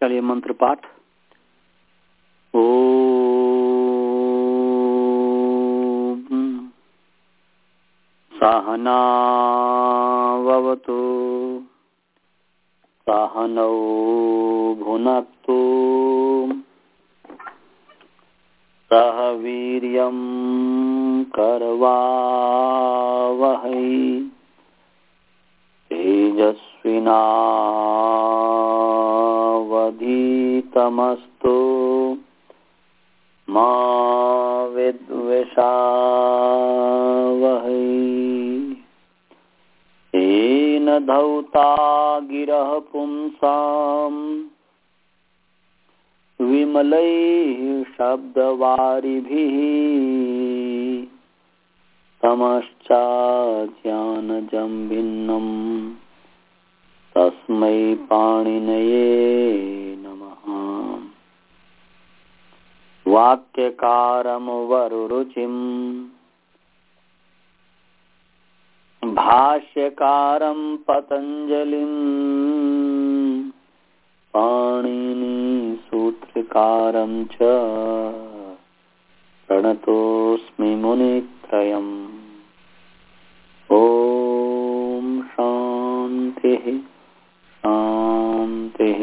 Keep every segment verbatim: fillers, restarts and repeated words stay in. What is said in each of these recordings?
चलिए मंत्र पाठ। ओम सहना भवतु सहनौ भुनक्तु सह वीर्यं करवावहै तेजस्विनावधीतमस्तु मा विद्विषावहै। येन धौता गिरः पुंसाम् विमलैः शब्दवारिभिः तमश्चाज्ञानजं भिन्नं तस्मै पाणिनये नमः। वाक्यकारं वरुरुचिं भाष्यकारं पतञ्जलिं पाणिनि सूत्रकारं च प्रणतोऽस्मि मुनित्रयम्। ओम शांतिः शांतिः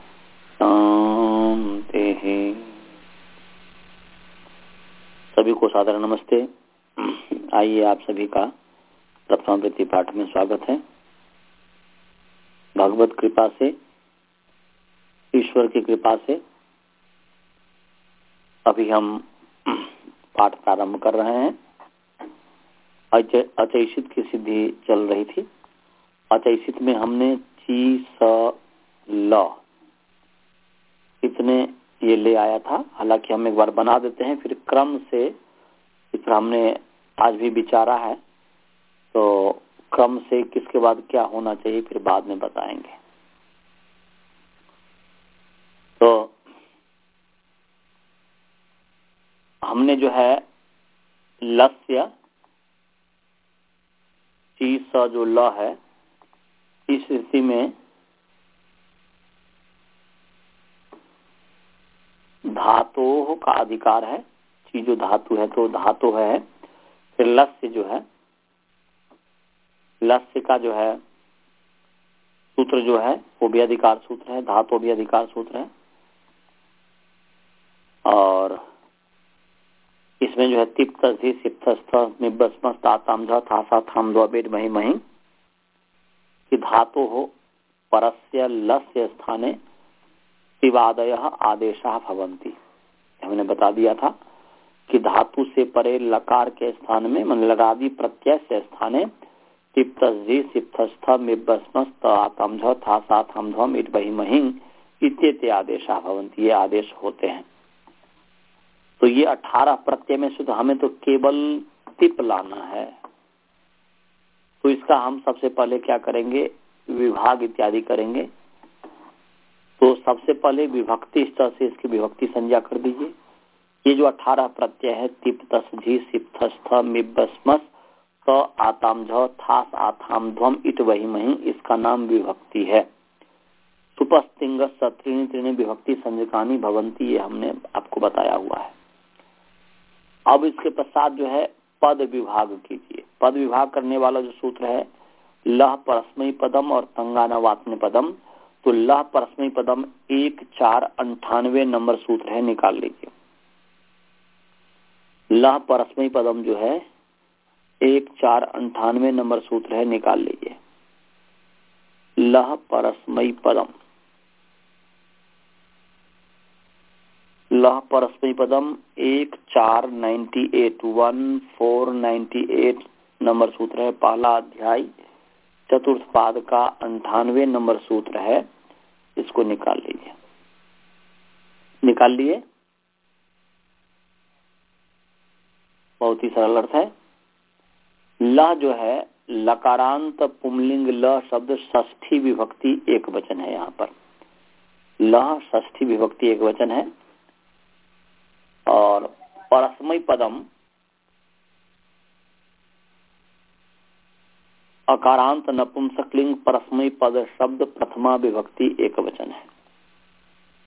शांतिः। सभी को सादर नमस्ते। आइए आप सभी का प्रथमावृत्ति पाठ में स्वागत है। भगवत कृपा से, ईश्वर की कृपा से अभी हम पाठ प्रारंभ कर रहे हैं। अचैषित की सिद्धि चल रही थी। अचैषित में हमने ची स ल इतने ये ले आया था। हालांकि हम एक बार बना देते हैं, फिर क्रम से इस पर हमने आज भी विचारा है, तो क्रम से किसके बाद क्या होना चाहिए फिर बाद में बताएंगे। तो हमने जो है लस्य ची स जो ल है, इस स्थिति में धातु का अधिकार है। ची जो धातु है तो धातु है। फिर लस्य जो है, लस्य का जो है सूत्र जो है वो भी अधिकार सूत्र है, धातु भी अधिकार सूत्र है। और इसमें जो है तिप तस्धी सिप्त स्थ निब्बस्म ताताम झ थासा थाम द्वेड मही मही कि धातु हो परस्य लस्य स्थाने तिवादयः आदेशः भवन्ति। हमने बता दिया था कि धातु से परे लकार के स्थान में मन लगादि प्रत्यय से स्थाने तिप तस्धी सिप्त स्थ निब्बस्म ताताम झ थासा थाम ध्वम इट मही मही इत्येते आदेशः भवन्ति। ये आदेश होते हैं। तो ये अठारह प्रत्यय में से तो हमें तो केवल तिप लाना है। तो इसका हम सबसे पहले क्या करेंगे, विभाग इत्यादि करेंगे। तो सबसे पहले विभक्ति इस तरह से इसकी विभक्ति संज्ञा कर दीजिए। ये जो अठारह प्रत्यय है तिप तस्झी सिप्थ स्थ मिब्बस्मस त आताम झ थास आथाम ध्वम इट वही मही, इसका नाम विभक्ति है। सुपस्तिंग सत्रिणी त्रिणी विभक्ति संज्ञकानी भवंती, ये हमने आपको बताया हुआ है। अब इसके पश्चात जो है पद विभाग कीजिए। पद विभाग करने वाला जो सूत्र है लह परस्मई पदम और तंगानावात्म पदम। तो लह परस्मई पदम एक चार अंठानवे नंबर सूत्र है, निकाल लीजिए। लह परस्मई पदम जो है एक चार अंठानवे नंबर सूत्र है, निकाल लीजिए। लह परस्मई पदम, लह परस्मई पदम एक चार ninety eight one four ninety eight number सूत्र है। पहला अध्याय चतुर्थ पाद का अंठानवे नंबर सूत्र है, इसको निकाल लीजिए। निकाल लिए? बहुत ही सरल अर्थ है। ल जो है लकारांत पुंलिंग ल शब्द षष्ठी विभक्ति एक वचन है। यहाँ पर ल षष्ठी विभक्ति एक वचन है। और परस्मई पदम अकारांत नपुंसकलिंग परस्मई पद शब्द प्रथमा विभक्ति एक वचन है।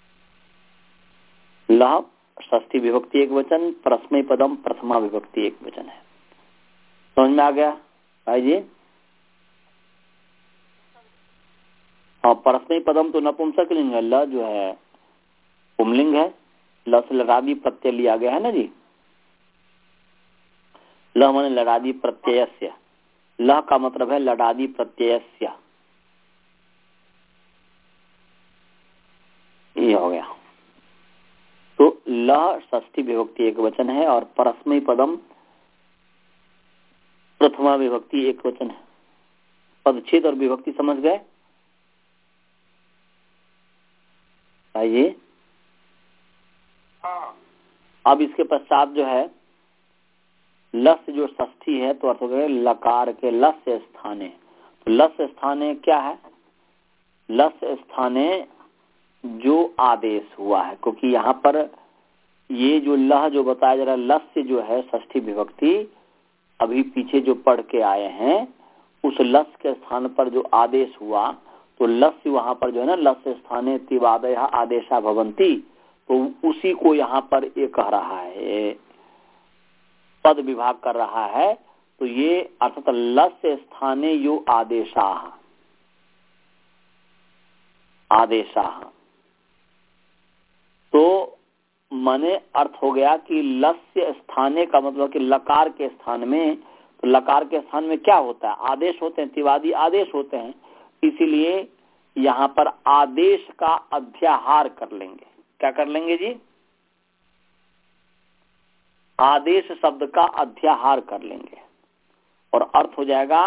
लह षष्ठी विभक्ति एक वचन, परस्मै पदम प्रथमा विभक्ति एक वचन है। समझ में आ गया भाई जी? और परस्मै पदम तो नपुंसक लिंग है, ल जो है पुंलिंग है, ल से लरादी प्रत्यय लिया गया है ना जी। ल माने लरादी प्रत्ययस्य, लह का मतलब है लडादी प्रत्ययस्य, ये हो गया। तो लह षष्ठी विभक्ति एक वचन है और परस्मै पदम प्रथमा विभक्ति एक वचन है। पदच्छेद और विभक्ति समझ गए भाई? अब इसके पश्चात जो है लस जो षष्ठी है तो अर्थ हो गया लकार के लस स्थाने। तो लस स्थाने क्या है? लस स्थाने जो आदेश हुआ है, क्योंकि यहाँ पर ये जो लह जो बताया जा रहा है, लस से जो है षष्ठी विभक्ति अभी पीछे जो पढ़ के आए हैं, उस लस के स्थान पर जो आदेश हुआ, तो लस वहां पर जो है ना, लस स्थाने तिवादय आदेशा भवंती, तो उसी को यहाँ पर ये कह रहा है, पद विभाग कर रहा है। तो ये अर्थात लस स्थाने यो आदेशा आदेशा, तो माने अर्थ हो गया कि लस्य स्थाने का मतलब कि लकार के स्थान में, तो लकार के स्थान में क्या होता है? आदेश होते हैं, तिवादी आदेश होते हैं, इसीलिए यहाँ पर आदेश का अध्याहार कर लेंगे। क्या कर लेंगे जी? आदेश शब्द का अध्याहार कर लेंगे और अर्थ हो जाएगा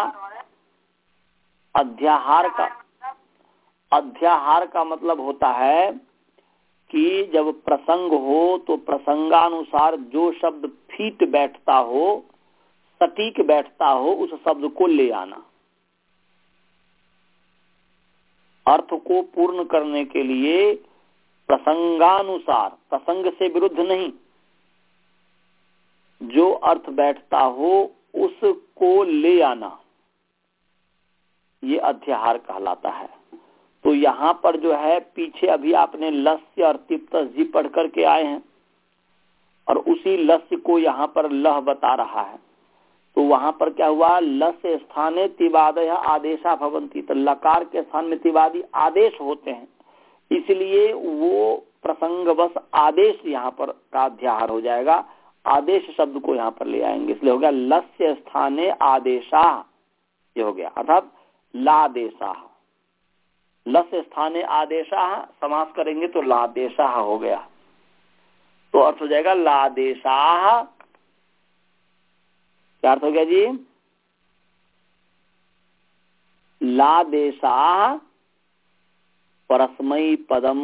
अध्याहार का। अध्याहार का मतलब होता है कि जब प्रसंग हो तो प्रसंगानुसार जो शब्द फीट बैठता हो, सटीक बैठता हो, उस शब्द को ले आना। अर्थ को पूर्ण करने के लिए प्रसंगानुसार, प्रसंग से विरुद्ध नहीं, जो अर्थ बैठता हो उसको ले आना, ये अध्याहार कहलाता है। तो यहाँ पर जो है पीछे अभी आपने लस्य और तिप्त जी पढ़ करके आए हैं और उसी लस्य को यहाँ पर लह बता रहा है। तो वहां पर क्या हुआ? लस्य स्थाने तिवादय आदेशा भवंती, तो लकार के स्थान में तिवादी आदेश होते हैं, इसलिए वो प्रसंगवश आदेश यहाँ पर का अध्याहार हो जाएगा। आदेश शब्द को यहाँ पर ले आएंगे, इसलिए हो गया लस्य स्थाने आदेशा, ये हो गया अर्थात लादेशा। लस्य स्थाने आदेशा समास करेंगे तो लादेशा हो गया, तो अर्थ हो जाएगा लादेशा। क्या अर्थ हो गया जी? लादेशा परस्मै पदम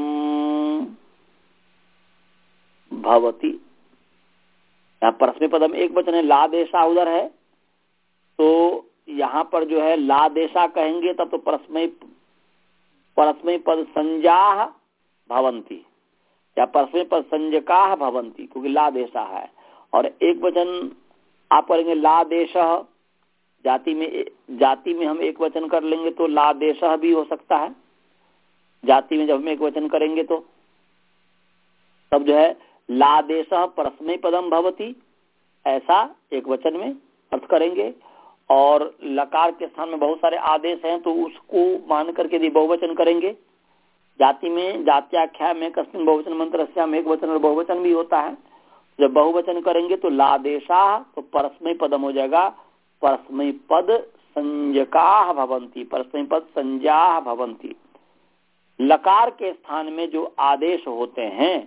भवति। यहाँ परस्मै पदम एक वचन है, लादेशा उधर है, तो यहाँ पर जो है लादेशा कहेंगे तब तो परस्मै परस्मै पद संज्ञा भवंती या परस्मै पद संज्ञका भवंती, क्योंकि लादेशा है। और एक वचन आप करेंगे लादेश, जाति में जाति में हम एक वचन कर लेंगे तो लादेश भी हो सकता है। जाति में जब हम एक वचन करेंगे तो तब जो है लादेश परस्मै पदम भवति, ऐसा एक वचन में अर्थ करेंगे। और लकार के स्थान में बहुत सारे आदेश हैं तो उसको मान करके यदि बहुवचन करेंगे, जाति में जात्याख्या में कस्मिन बहुवचन मंत्र में एक वचन और बहुवचन भी होता है। जब बहुवचन करेंगे तो लादेशा, तो परस्मै पदम हो जाएगा परस्मै पद संज्ञका भवंती, परस्मै पद संज्ञा भवंती। लकार के स्थान में जो आदेश होते हैं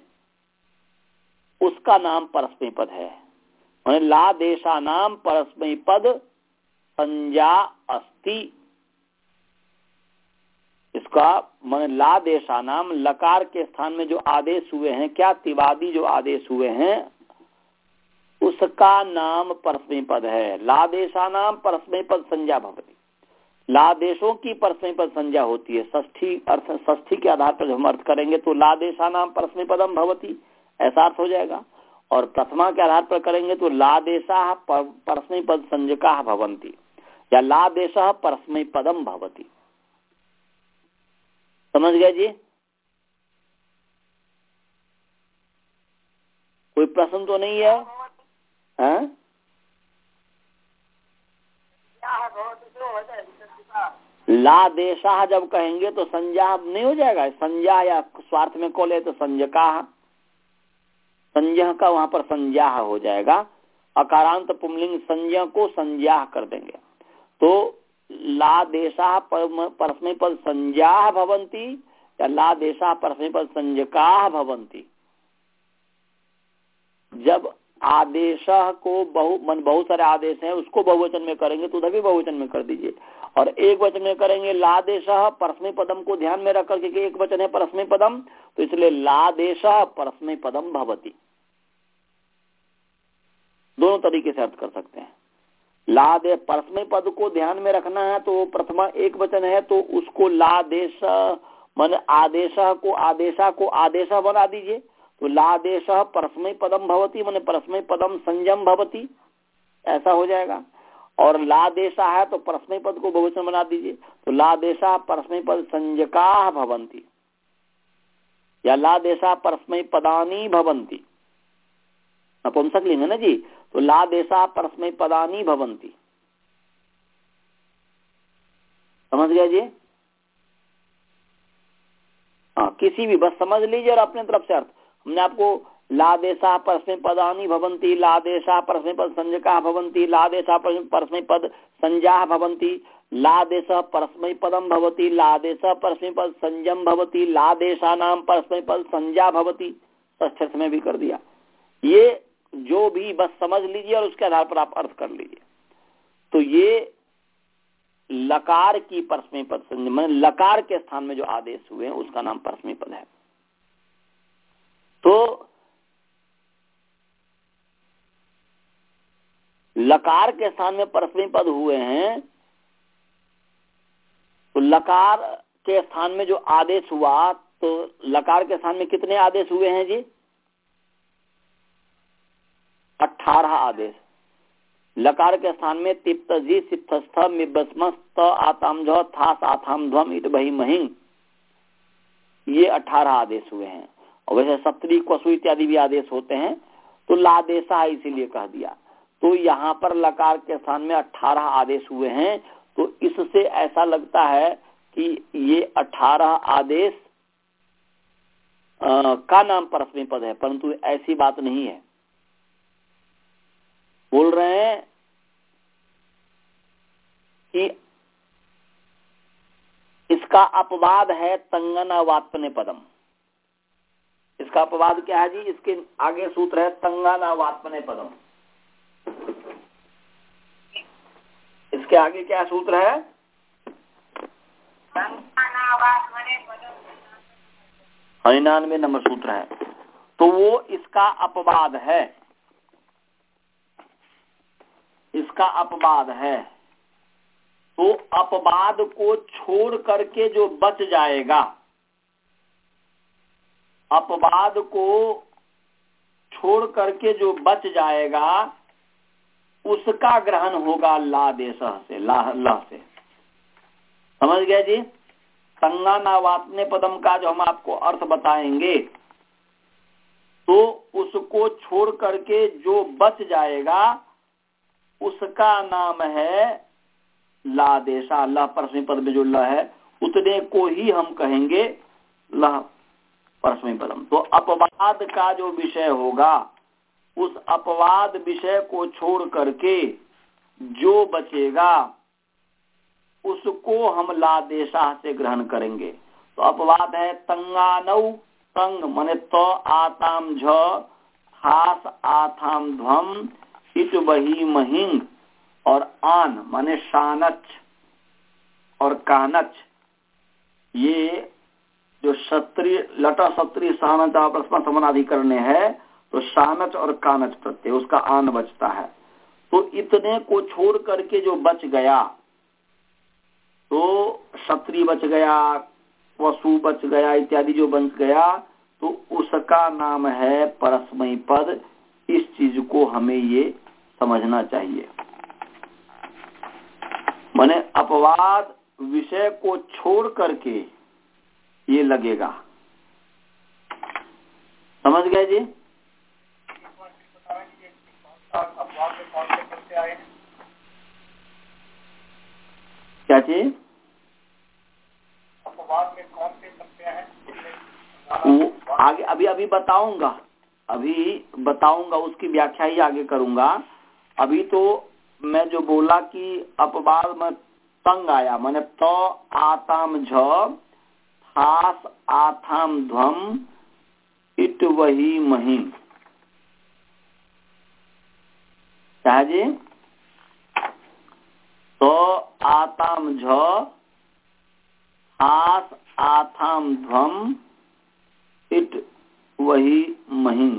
उसका नाम परस्मै पद है। लादेशा नाम परस्मै पद संज्ञा अस्ति, इसका मन लादेशा नाम लकार के स्थान में जो आदेश हुए हैं, क्या तिवादी जो आदेश हुए हैं, उसका नाम परस्मै पद है। लादेशा नाम परस्मै पद संज्ञा भवति, लादेशों की परस्मै पद संज्ञा होती है। षष्ठी अर्थ, षष्ठी के आधार पर हम अर्थ करेंगे तो लादेशा नाम परस्मै पदम भवति, ऐसा अर्थ हो जाएगा। और प्रथमा के आधार पर करेंगे तो लादेशा परस्मै पद संज्ञका भवंती या लादेशः परस्मै पदम भवति। समझ गए जी? प्रश्न तो नहीं है, हैं? ला देशा जब कहेंगे तो संज्ञा नहीं हो जाएगा, संज्ञा या स्वार्थ में को ले तो संज्ञका, संज्ञा का वहां पर संज्ञा हो जाएगा। अकारांत पुंलिंग संज्ञा को संज्ञा कर देंगे तो ला देशा परस्मै पद संज्ञा भवंती या ला देशा परस्मै पद संज्ञका भवंती। जब आदेश को बहु मन बहुत सारे आदेश हैं उसको बहुवचन में करेंगे तो उधर भी बहुवचन में कर दीजिए, और एक वचन में करेंगे लादेश परस्मै पदम को ध्यान में रख करके एक वचन है परस्मै पदम, तो इसलिए लादेश परस्मै पदम भवती। दोनों तरीके से अर्थ कर सकते हैं। लादे परस्मै पद को ध्यान में रखना है तो प्रथमा एक वचन है तो उसको लादेश मन आदेश को आदेशा को आदेश बना दीजिए, तो लादेश परस्मै पदम भवती मन परस्मै पदम संयम भवती, ऐसा हो जाएगा। और लादेशा है तो परस्मै पद को बहुवचन बना दीजिए, तो लादेशा परस्मै पद संज्ञका भवंती या लादेशा परस्मै पदानी भवंती, नपुंसक लिंग है ना जी, तो लादेशा परस्मै पदानी भवंती। समझ गया जी? हाँ, किसी भी बस समझ लीजिए और अपने तरफ से अर्थ। हमने आपको लादेशा परस्मै पदानी भवंती, लादेशा परस्मै पद संज्ञका भवंती, लादेशा परस्मै पद संज्ञा भवंती, लादेश परस्मै पदम भवती, लादेश परस्मै पद संयम भवती, लादेशा नाम परस्मै पद संज्ञा भवती, षष्ठ में भी कर दिया। ये जो भी बस समझ लीजिए और उसके आधार पर आप अर्थ कर लीजिए। तो ये लकार की परस्मै पद संज्ञा, मतलब लकार के स्थान में जो आदेश हुए हैं उसका नाम परस्मै पद है। तो लकार के स्थान में परस्मै पद हुए हैं तो लकार के स्थान में जो आदेश हुआ, तो लकार के स्थान में कितने आदेश हुए हैं जी? अठारह आदेश। लकार के स्थान में तिप्त जी सिप्तस्थ मिबस्मस्त आताम झ थास आथाम ध्वम इत बही महिं, ये अठारह आदेश हुए हैं। और वैसे सत्री क्वसु इत्यादि भी आदेश होते हैं, तो लादेशा इसीलिए कह दिया। तो यहाँ पर लकार के स्थान में अठारह आदेश हुए हैं, तो इससे ऐसा लगता है कि ये अठारह आदेश आ, का नाम परस्मै पद है, परंतु ऐसी बात नहीं है। बोल रहे हैं कि इसका अपवाद है तंगनावात्पने पदम। इसका अपवाद क्या है जी? इसके आगे सूत्र है तंगनावात्पने पदम। इसके आगे क्या सूत्र है? निन्यानवे नंबर सूत्र है। तो वो इसका अपवाद है, इसका अपवाद है। तो अपवाद को छोड़ करके जो बच जाएगा, अपवाद को छोड़ करके जो बच जाएगा उसका ग्रहण होगा लादेश से, ला लह से। समझ गया जी? संज्ञानावात्पने पदम का जो हम आपको अर्थ बताएंगे, तो उसको छोड़ करके जो बच जाएगा उसका नाम है लादेशा। ला परस्मै पद में जो ल है उतने को ही हम कहेंगे लह परस्मै पदम। तो अपवाद का जो विषय होगा उस अपवाद विषय को छोड़ करके जो बचेगा उसको हम लादेशा से ग्रहण करेंगे। तो अपवाद है तंगानौ, तंग माने तो आताम झ हास आथाम ध्वम इट बही महिंग, और आन माने शानच और कानच। ये जो क्षत्रिय लटा क्षत्रिय शानच आपस समानाधिकरण है, तो शानच और कानच प्रत्यय उसका आन बचता है। तो इतने को छोड़ करके जो बच गया, तो क्षत्रिय बच गया, वसु बच गया इत्यादि जो बच गया, तो उसका नाम है परस्मै पद। इस चीज को हमें ये समझना चाहिए। माने अपवाद विषय को छोड़ करके ये लगेगा। समझ गए जी? अपवाद में कौन से प्रत्यय आए हैं? क्या चीज? अपवाद में कौन से प्रत्यय हैं? वो आगे अभी अभी बताऊंगा, अभी बताऊंगा, उसकी व्याख्या ही आगे करूंगा। अभी तो मैं जो बोला कि अपवाद में तंग आया, मैंने तो आताम झ थास आथाम ध्वम इट वही मही, क्या जी? तो आताम झ थास आथाम ध्वम इट वही मही।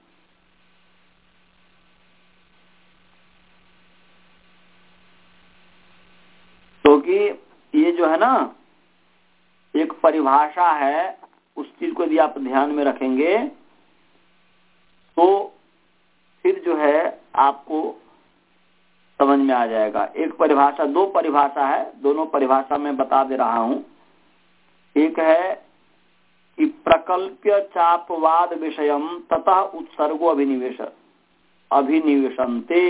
क्योंकि तो ये जो है ना एक परिभाषा है, उस चीज को यदि आप ध्यान में रखेंगे तो फिर जो है आपको समझ में आ जाएगा। एक परिभाषा, दो परिभाषा है, दोनों परिभाषा मैं बता दे रहा हूं। एक है कि प्रकल्प्य चापवाद विषयम तथा उत्सर्गो अभिनिवेश अभिनिवेशन्ते,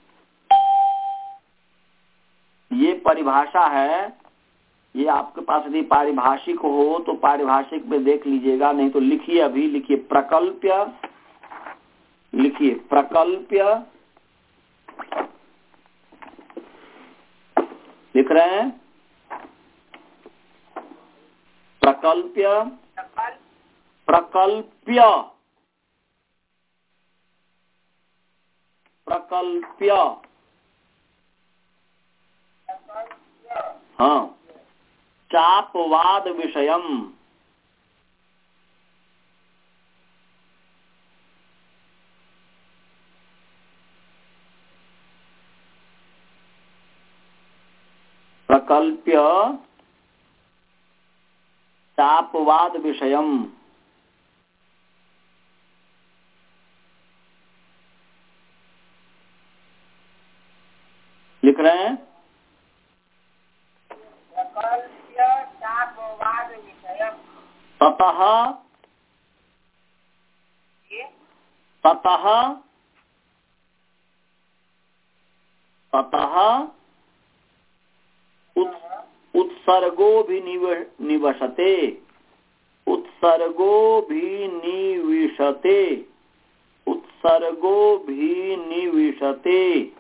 ये परिभाषा है। ये आपके पास यदि पारिभाषिक हो तो पारिभाषिक में देख लीजिएगा, नहीं तो लिखिए, अभी लिखिए प्रकल्प्य, लिखिए प्रकल्प्य, लिख रहे हैं प्रकल्प्य, प्रकल्प्य, प्रकल्प्य, हाँ, चापवाद विषयम, प्रकल्प्य चापवाद विषयम, लिख रहे हैं प्रकल्प्य चापवाद विषयम ततः ततः ततः उत्सर्गो भी निवसते, उत्सर्गो भी निविशते, उत्सर्गो भी निविशते,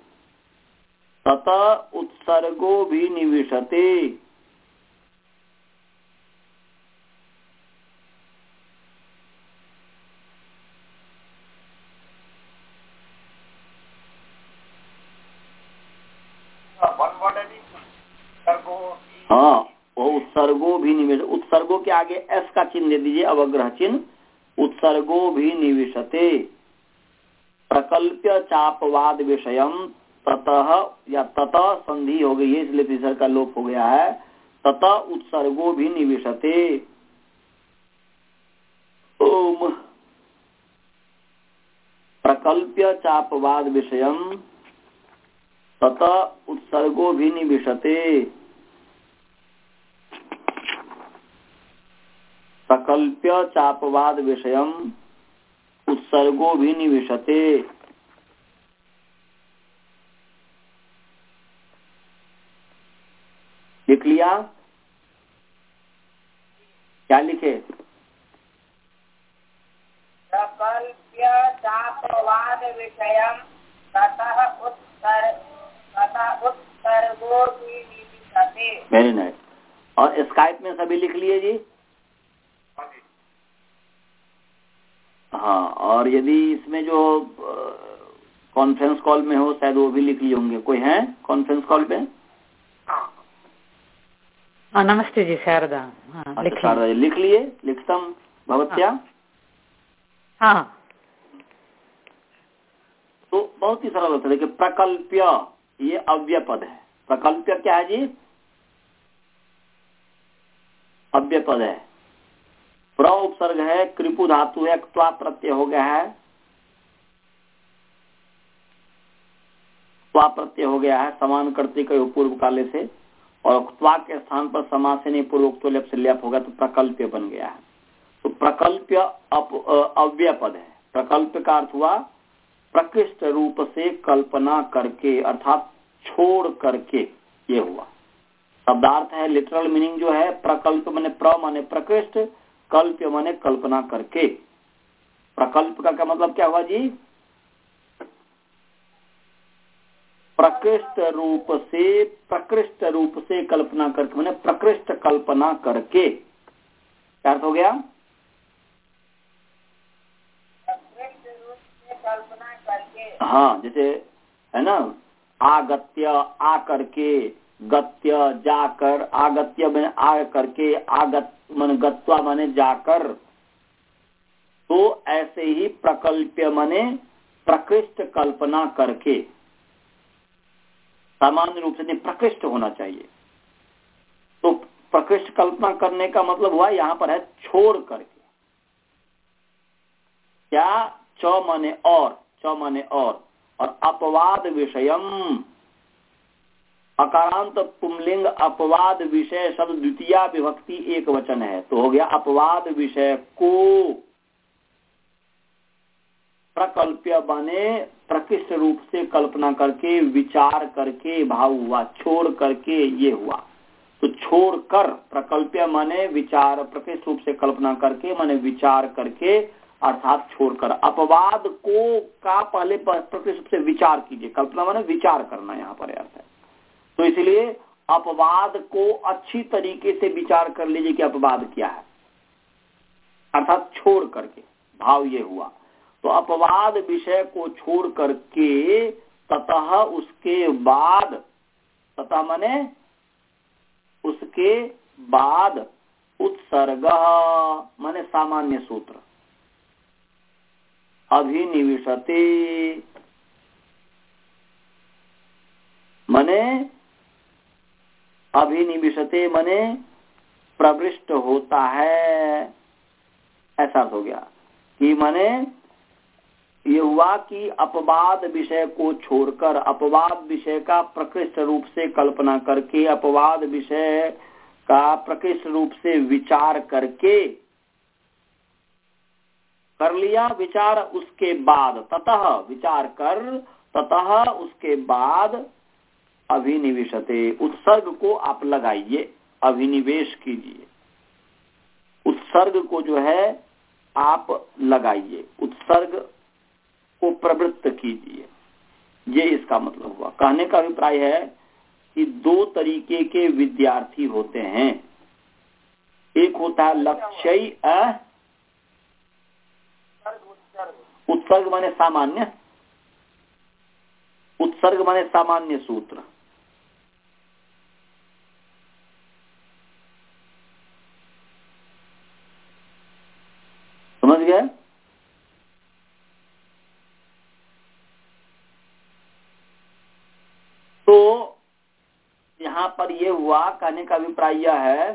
ततः उत्सर्गो भी निविशते। हाँ, वो उत्सर्गो भी निवेश, उत्सर्गो के आगे एस का चिन्ह दे दीजिए, अवग्रह चिन्ह। उत्सर्गो भी निविशते, प्रकल्प्य चापवाद विषयम ततः, या ततः संधि हो गई है इसलिए तीसर का लोप हो गया है, ततः उत्सर्गो भी निविशते। ओम प्रकल्प्य चापवाद विषयम ततः उत्सर्गो भी निविशते, प्रकल्प्य चापवाद विषयम उत्सर्गो भी निविशते। लिख लिया? क्या लिखे? प्रकल्प्य चापवाद विषयम ततः उत्सर्ग ततः उत्सर्गो भी निविशते। Very nice. और स्काइप में सभी लिख लिए जी? हाँ, और यदि इसमें जो कॉन्फ्रेंस कॉल में हो शायद वो भी लिख लिए होंगे। कोई है कॉन्फ्रेंस कॉल पे? हाँ, नमस्ते जी शारदा। हाँ, लिख शारदा जी लिख लिए? लिखतम भवत्या? हाँ। तो बहुत ही सरल होता है। देखिए प्रकल्प्य, ये अव्यय पद है। प्रकल्प्य क्या है जी? अव्यय पद है। प्र उपसर्ग है, कृपु धातु है, क्त्वा प्रत्यय हो गया है, क्त्वा प्रत्यय हो गया है समान करते कई पूर्व काले से, और क्त्वा के स्थान पर समासेनी पूर्वोक्त लेप से लेप होगा तो प्रकल्प्य बन गया है। तो प्रकल्प्य अव्यय पद है। प्रकल्प का अर्थ हुआ प्रकृष्ट रूप से कल्पना करके अर्थात छोड़ करके, ये हुआ। शब्दार्थ है, लिटरल मीनिंग जो है प्रकल्प माने प्र माने प्रकृष्ट, कल्प माने कल्पना करके। प्रकल्प का क्या मतलब क्या हुआ जी? प्रकृष्ट रूप से, प्रकृष्ट रूप से कल्पना करके माने प्रकृष्ट कल्पना करके। क्या अर्थ हो गया? प्रकृष्ट रूप से कल्पना करके। हाँ, जैसे है ना, आगत्य आ करके, गत्य जाकर, आगत्य माने आ करके, आगत माने गत्वा माने जाकर। तो ऐसे ही प्रकल्प्य माने प्रकृष्ट कल्पना करके, सामान्य रूप से नहीं प्रकृष्ट होना चाहिए। तो प्रकृष्ट कल्पना करने का मतलब हुआ यहाँ पर है छोड़ करके। क्या? च माने और, च माने और, और अपवाद विषयम, अकारांत पुंलिंग अपवाद विषय शब्द द्वितीया विभक्ति एक वचन है, तो हो गया अपवाद विषय को प्रकल्प्य बने प्रकृष्ट रूप से कल्पना करके, विचार करके भाव हुआ, छोड़ करके ये हुआ। तो छोड़ कर, प्रकल्प्य माने विचार, प्रकृष्ट रूप से कल्पना करके माने विचार करके अर्थात छोड़कर। अपवाद को का पहले प्रकृष्ट रूप से विचार कीजिए, कल्पना माने विचार करना यहाँ पर अर्थ है। तो इसलिए अपवाद को अच्छी तरीके से विचार कर लीजिए कि अपवाद क्या है, अर्थात छोड़ करके भाव ये हुआ। तो अपवाद विषय को छोड़ करके ततः उसके बाद, ततः माने उसके बाद, उत्सर्ग माने सामान्य सूत्र, अभिनिविशते माने अभिनिविशते माने प्रविष्ट होता है, ऐसा हो गया कि माने ये हुआ कि अपवाद विषय को छोड़कर, अपवाद विषय का प्रकृष्ट रूप से कल्पना करके, अपवाद विषय का प्रकृष्ट रूप से विचार करके कर लिया विचार, उसके बाद ततः विचार कर, ततः उसके बाद अभिनिवेशते, उत्सर्ग को आप लगाइए, अभिनिवेश कीजिए, उत्सर्ग को जो है आप लगाइए, उत्सर्ग को प्रवृत्त कीजिए, ये इसका मतलब हुआ। कहने का अभिप्राय है कि दो तरीके के विद्यार्थी होते हैं, एक होता है लक्ष्यी अ उत्सर्ग माने सामान्य, उत्सर्ग माने सामान्य सूत्र, समझ गए? तो यहां पर यह हुआ, कहने का अभिप्राय यह है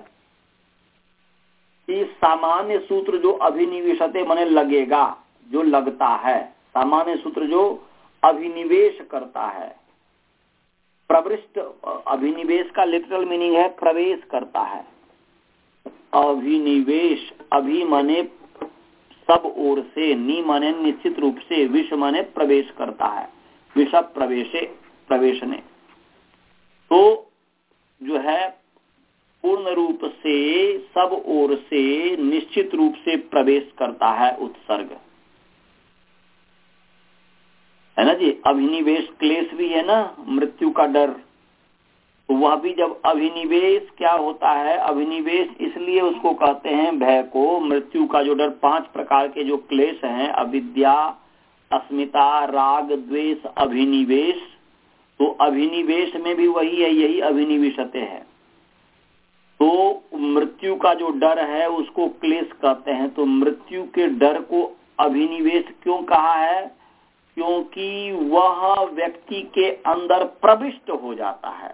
कि सामान्य सूत्र जो अभिनिवेशते माने लगेगा, जो लगता है, सामान्य सूत्र जो अभिनिवेश करता है, प्रविष्ट, अभिनिवेश का लिटरल मीनिंग है प्रवेश करता है, अभिनिवेश, अभि माने सब ओर से, नी माने निश्चित रूप से, विष माने प्रवेश करता है, विष प्रवेशे, प्रवेशने। तो जो है पूर्ण रूप से सब ओर से निश्चित रूप से प्रवेश करता है उत्सर्ग, है ना जी। अभिनिवेश क्लेश भी है ना, मृत्यु का डर, तो वह भी जब अभिनिवेश क्या होता है, अभिनिवेश इसलिए उसको कहते हैं भय को, मृत्यु का जो डर, पांच प्रकार के जो क्लेश हैं, अविद्या, अस्मिता, राग, द्वेष, अभिनिवेश, तो अभिनिवेश में भी वही है, यही अभिनिवेशते है। तो मृत्यु का जो डर है उसको क्लेश कहते हैं। तो मृत्यु के डर को अभिनिवेश क्यों कहा है? क्योंकि वह व्यक्ति के अंदर प्रविष्ट हो जाता है,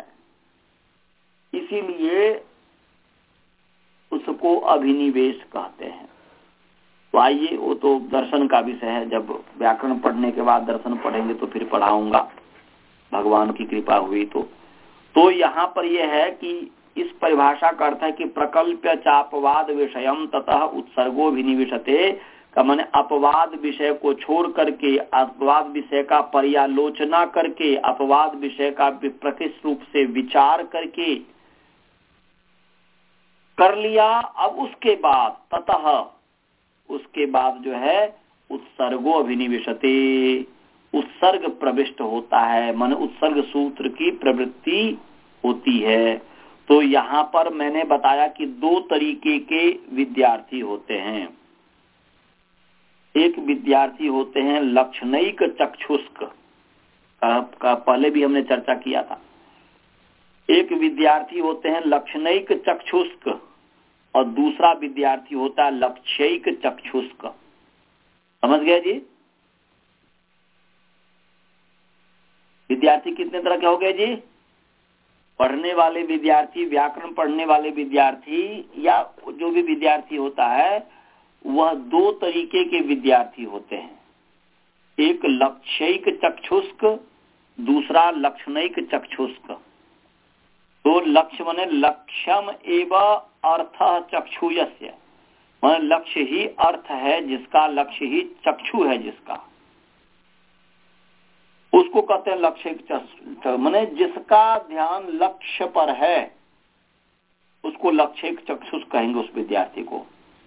इसीलिए उसको अभिनिवेश कहते हैं। तो आइए, वो तो दर्शन का विषय है, जब व्याकरण पढ़ने के बाद दर्शन पढ़ेंगे तो फिर पढ़ाऊंगा, भगवान की कृपा हुई तो। तो यहाँ पर यह है कि इस परिभाषा का अर्थ है कि प्रकल्प्य चापवाद विषयम ततः उत्सर्गो विनिविशते, का माने अपवाद विषय को छोड़ करके, अपवाद विषय का पर्यालोचना करके, अपवाद विषय का प्रकृष्ट रूप से विचार करके कर लिया। अब उसके बाद ततः उसके बाद जो है उत्सर्गो अभिनिवेशते, उत्सर्ग प्रविष्ट होता है, माने उत्सर्ग सूत्र की प्रवृत्ति होती है। तो यहाँ पर मैंने बताया कि दो तरीके के विद्यार्थी होते हैं। एक विद्यार्थी होते हैं लक्षणिक चक्षुष्क का, का पहले भी हमने चर्चा किया था। एक विद्यार्थी होते हैं लक्षणिक चक्षुष्क और दूसरा विद्यार्थी होता है लक्ष्यिक चक्षुष्क। समझ गया जी? विद्यार्थी कितने तरह के हो गए जी? पढ़ने वाले विद्यार्थी, व्याकरण पढ़ने वाले विद्यार्थी, या जो भी विद्यार्थी होता है वह दो तरीके के विद्यार्थी होते हैं। एक लक्ष्यिक चक्षुष्क, दूसरा लक्षणिक चक्षुष्क। तो लक्ष्य माने लक्ष्यम एवं अर्थ चक्षुयस्य, माने लक्ष्य ही अर्थ है जिसका, लक्ष्य ही चक्षु है जिसका, उसको कहते हैं लक्ष्यिक। माने जिसका ध्यान लक्ष्य पर है उसको लक्ष्यिक चक्षुष कहेंगे उस विद्यार्थी को।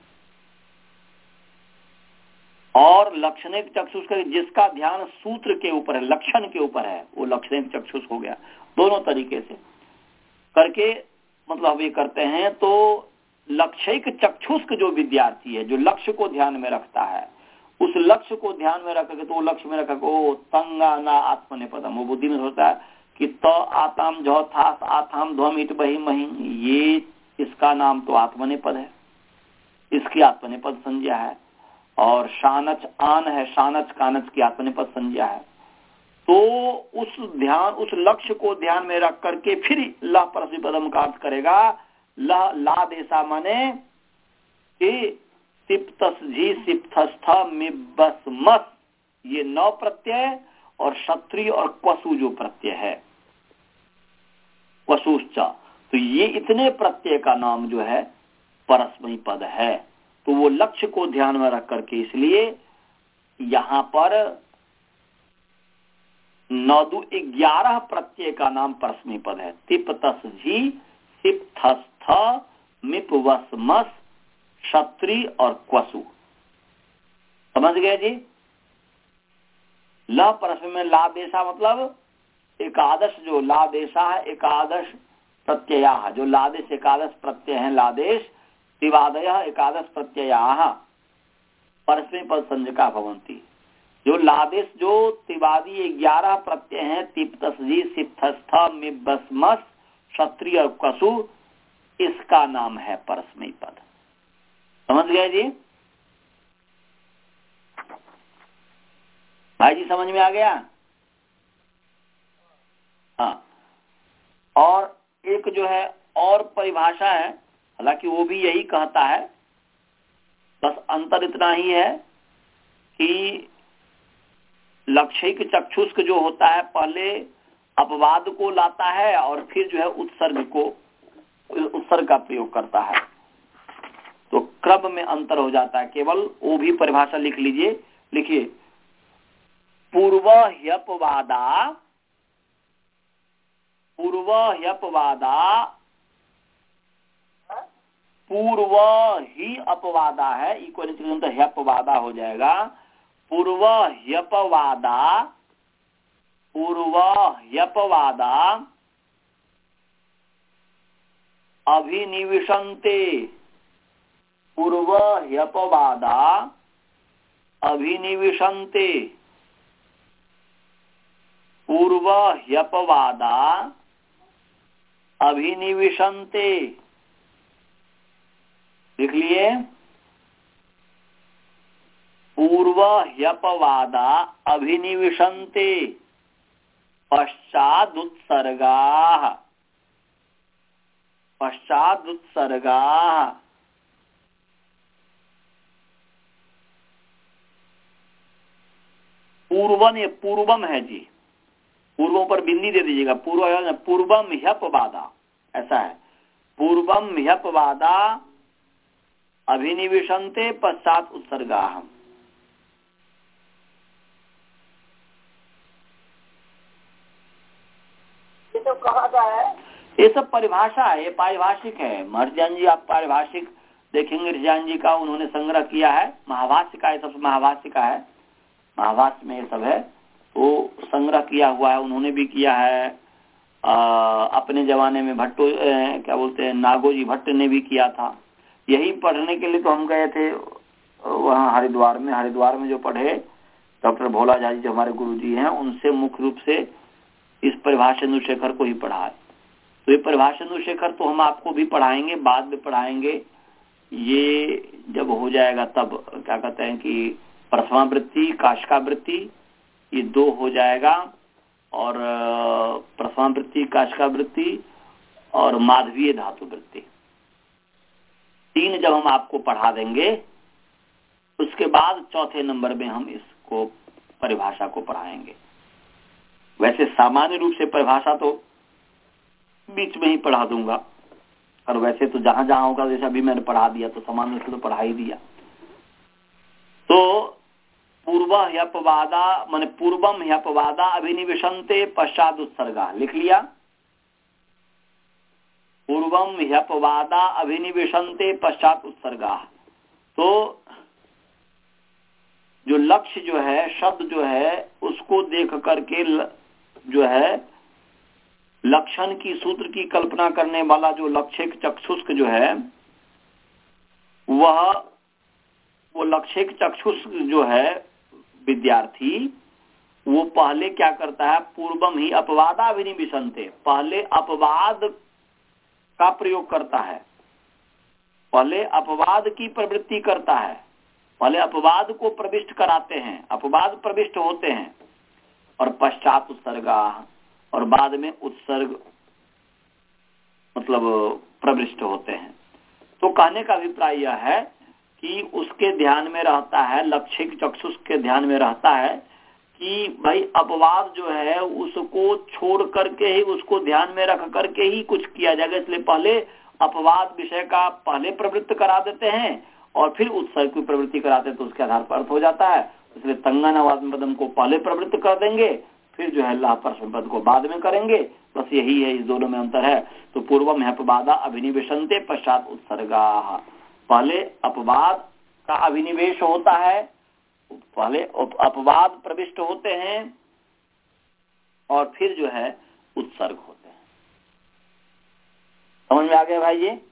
और लक्षणिक चक्षुष का जिसका ध्यान सूत्र के ऊपर है, लक्षण के ऊपर है, वो लक्षणिक चक्षुष हो गया। दोनों तरीके से करके मतलब ये करते हैं। तो लक्ष्यिक चक्षुष्क जो विद्यार्थी है, जो लक्ष्य को ध्यान में रखता है, उस लक्ष्य को ध्यान में रख के, तो वो लक्ष्य में रखा ओ तंगा ना आत्मनेपदम, वो बुद्धि में होता है कि त आताम जो थास आथाम ध्वम इट बही मही, ये इसका नाम तो आत्मनेपद है, इसकी आत्मनेपद संज्ञा है। और शानच आन है, शानच कानच की आत्मनेपद संज्ञा है। तो उस ध्यान, उस लक्ष्य को ध्यान में रख करके फिर ला परस्पदम का अर्थ करेगा। ला ला देशा माने कि सिप्तस जी सिप्तस्थ मिबस मस, ये नौ प्रत्यय, और क्षत्रिय और क्वसु जो प्रत्यय है क्वसुश्च, तो ये इतने प्रत्यय का नाम जो है परस्मै पद है। तो वो लक्ष्य को ध्यान में रख करके, इसलिए यहां पर नौ दू ग्यारह प्रत्यय का नाम परस्मै पद है। तिप तस झी सिप थस थ मिप वस मस क्षत्रि और क्वसु। समझ गए जी? ल परस्मै में लादेशा मतलब एकादश, जो लादेशा है एकादश प्रत्यया, जो लादेश एकादश प्रत्यय है, लादेश तिवादय एकादश प्रत्यया परस्मै पद संज्ञका भवन्ति। जो लादेश जो तिवादी ग्यारह प्रत्यय हैं, तिप्तसजी सिप्तस्थ मिबस्मस क्षत्रिय और कसु, इसका नाम है परस्मै पद। समझ गए जी? भाई जी समझ में आ गया? हाँ। और एक जो है और परिभाषा है, हालांकि वो भी यही कहता है, बस अंतर इतना ही है कि लक्ष्यिक चक्षुष्क जो होता है पहले अपवाद को लाता है और फिर जो है उत्सर्ग को, उत्सर्ग का प्रयोग करता है। तो क्रम में अंतर हो जाता है। केवल वो भी परिभाषा लिख लीजिए, लिखिए पूर्व ह्यपवादा, पूर्व ह्यपवादा, पूर्व ही अपवादा है, इको तो ह्यपवादा हो जाएगा। पूर्व ह्यपवादा, पूर्व ह्यपवादा अभिनिविशन्ते, पूर्व ह्यपवादा अभिनिविशन्ते, पूर्व ह्यपवादा अभिनिविशन्ते। लिख लिए? पूर्व ह्यपवादा अभिनिविशन्ते पश्चादुत्सर्गाः, पश्चादुत्सर्गाः। पूर्वन, ये पूर्वम है जी, पूर्वों पर बिंदी दे दीजिएगा। पूर्व पूर्वम ह्यपवादा, ऐसा है। पूर्वम ह्यपवादा अभिनिविशन्ते पश्चात उत्सर्गाः। ये सब परिभाषा है, ये पारिभाषिक है। महर्षि जी आप पारिभाषिक देखेंगे ऋषियान जी का, उन्होंने संग्रह किया है। महाभाष्य का, ये सब महाभाष्य का है, महाभाष्य में ये सब है, तो संग्रह किया हुआ है, उन्होंने भी किया है। आ, अपने जमाने में भट्टो क्या बोलते हैं नागोजी भट्ट ने भी किया था। यही पढ़ने के लिए तो हम गए थे वहाँ हरिद्वार में। हरिद्वार में जो पढ़े डॉक्टर भोला झा जी जो हमारे गुरु जी हैं, उनसे मुख्य रूप से इस परिभाषेंदु शेखर को ही पढ़ा है। तो ये परिभाषेंदु शेखर तो हम आपको भी पढ़ाएंगे, बाद में पढ़ाएंगे। ये जब हो जाएगा तब क्या कहते हैं कि प्रथमावृत्ति काशिकावृत्ति ये दो हो जाएगा, और प्रथमावृत्ति काशिकावृत्ति और माधवीय धातु वृत्ति तीन जब हम आपको पढ़ा देंगे, उसके बाद चौथे नंबर में हम इसको परिभाषा को पढ़ाएंगे। वैसे सामान्य रूप से परिभाषा तो बीच में ही पढ़ा दूंगा, और वैसे तो जहां जहां होगा, जैसे अभी मैंने पढ़ा दिया तो सामान्य रूप से तो पढ़ा ही दिया। तो पूर्व ह्यपवादा माने पूर्वम ह्यपवादा अभिनिवेशन्ते पश्चात उत्सर्गा, लिख लिया। पूर्वम ह्यपवादा अभिनिवेशन्ते पश्चात उत्सर्गा। तो जो लक्ष्य जो है, शब्द जो है, उसको देख करके जो है लक्षण की सूत्र की कल्पना करने वाला जो लक्षिक चक्षुष्क जो है, वह वो लक्षिक चक्षुष्क जो है विद्यार्थी, वो पहले क्या करता है, पूर्वम ही अपवादा विनिविशन्ते, पहले अपवाद का प्रयोग करता है, पहले अपवाद की प्रवृत्ति करता है, पहले अपवाद को प्रविष्ट कराते हैं, अपवाद प्रविष्ट होते हैं, और पश्चात उत्सर्गा, और बाद में उत्सर्ग मतलब प्रविष्ट होते हैं। तो कहने का अभिप्राय यह है कि उसके ध्यान में रहता है, लक्षिक चक्षुष के ध्यान में रहता है कि भाई अपवाद जो है उसको छोड़ करके ही, उसको ध्यान में रख करके ही कुछ किया जाएगा। इसलिए पहले अपवाद विषय का पहले प्रवृत्त करा देते हैं और फिर उत्सर्ग की प्रवृत्ति कराते हैं, तो उसके आधार पर अर्थ हो जाता है। इसलिए तंगानावाद पदम को पहले प्रवृत्त कर देंगे, फिर जो है लाह परस्मै पद को बाद में करेंगे। बस यही है, इस दोनों में अंतर है। तो पूर्वम ह्यपवादा अभिनिवेशन्ते पश्चात उत्सर्गा, पहले अपवाद का अभिनिवेश होता है, पहले अपवाद प्रविष्ट होते हैं और फिर जो है उत्सर्ग होते हैं। समझ में आ गया भाई ये?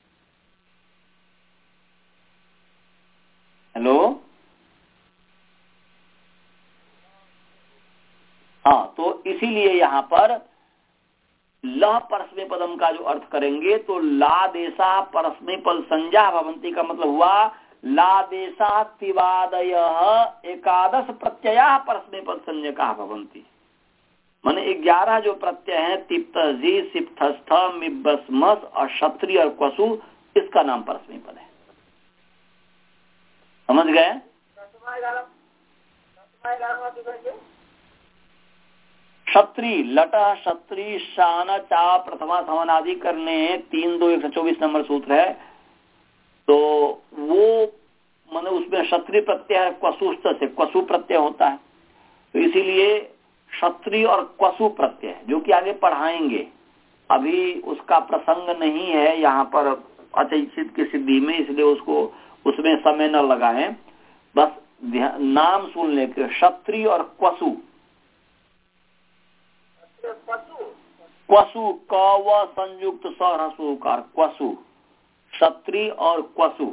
हेलो, हाँ, तो इसीलिए यहाँ पर लह परस्मै पदम का जो अर्थ करेंगे तो लादेशा परस्मै पद संज्ञा भवन्ति का मतलब हुआ लादेशा तिवादय एकादश प्रत्यया परस्मै पद संज्ञका भवन्ति। माने ग्यारह जो प्रत्यय हैं, तिप्त जी सिप्तस्थ मिब्बस्मस और क्षत्रिय और क्वसु, इसका नाम परस्मै पद है। समझ गए? क्षत्री लट क्षत्री शान चा प्रथमा समानादि करने तीन दो एक सौ चौबीस नंबर सूत्र है। तो वो माने उसमें क्षत्रिय प्रत्यय है, क्वसुस्त से क्वसु प्रत्यय होता है। तो इसीलिए क्षत्रिय और क्वसु प्रत्यय जो कि आगे पढ़ाएंगे, अभी उसका प्रसंग नहीं है यहाँ पर अचैचित की सिद्धि में, इसलिए उसको उसमें समय न लगाएं। बस नाम सुन लेके क्षत्रिय और क्वसु, क्वसु क व संयुक्त स ह्रस्वकार क्वसु, क्षत्रिय और क्वसु।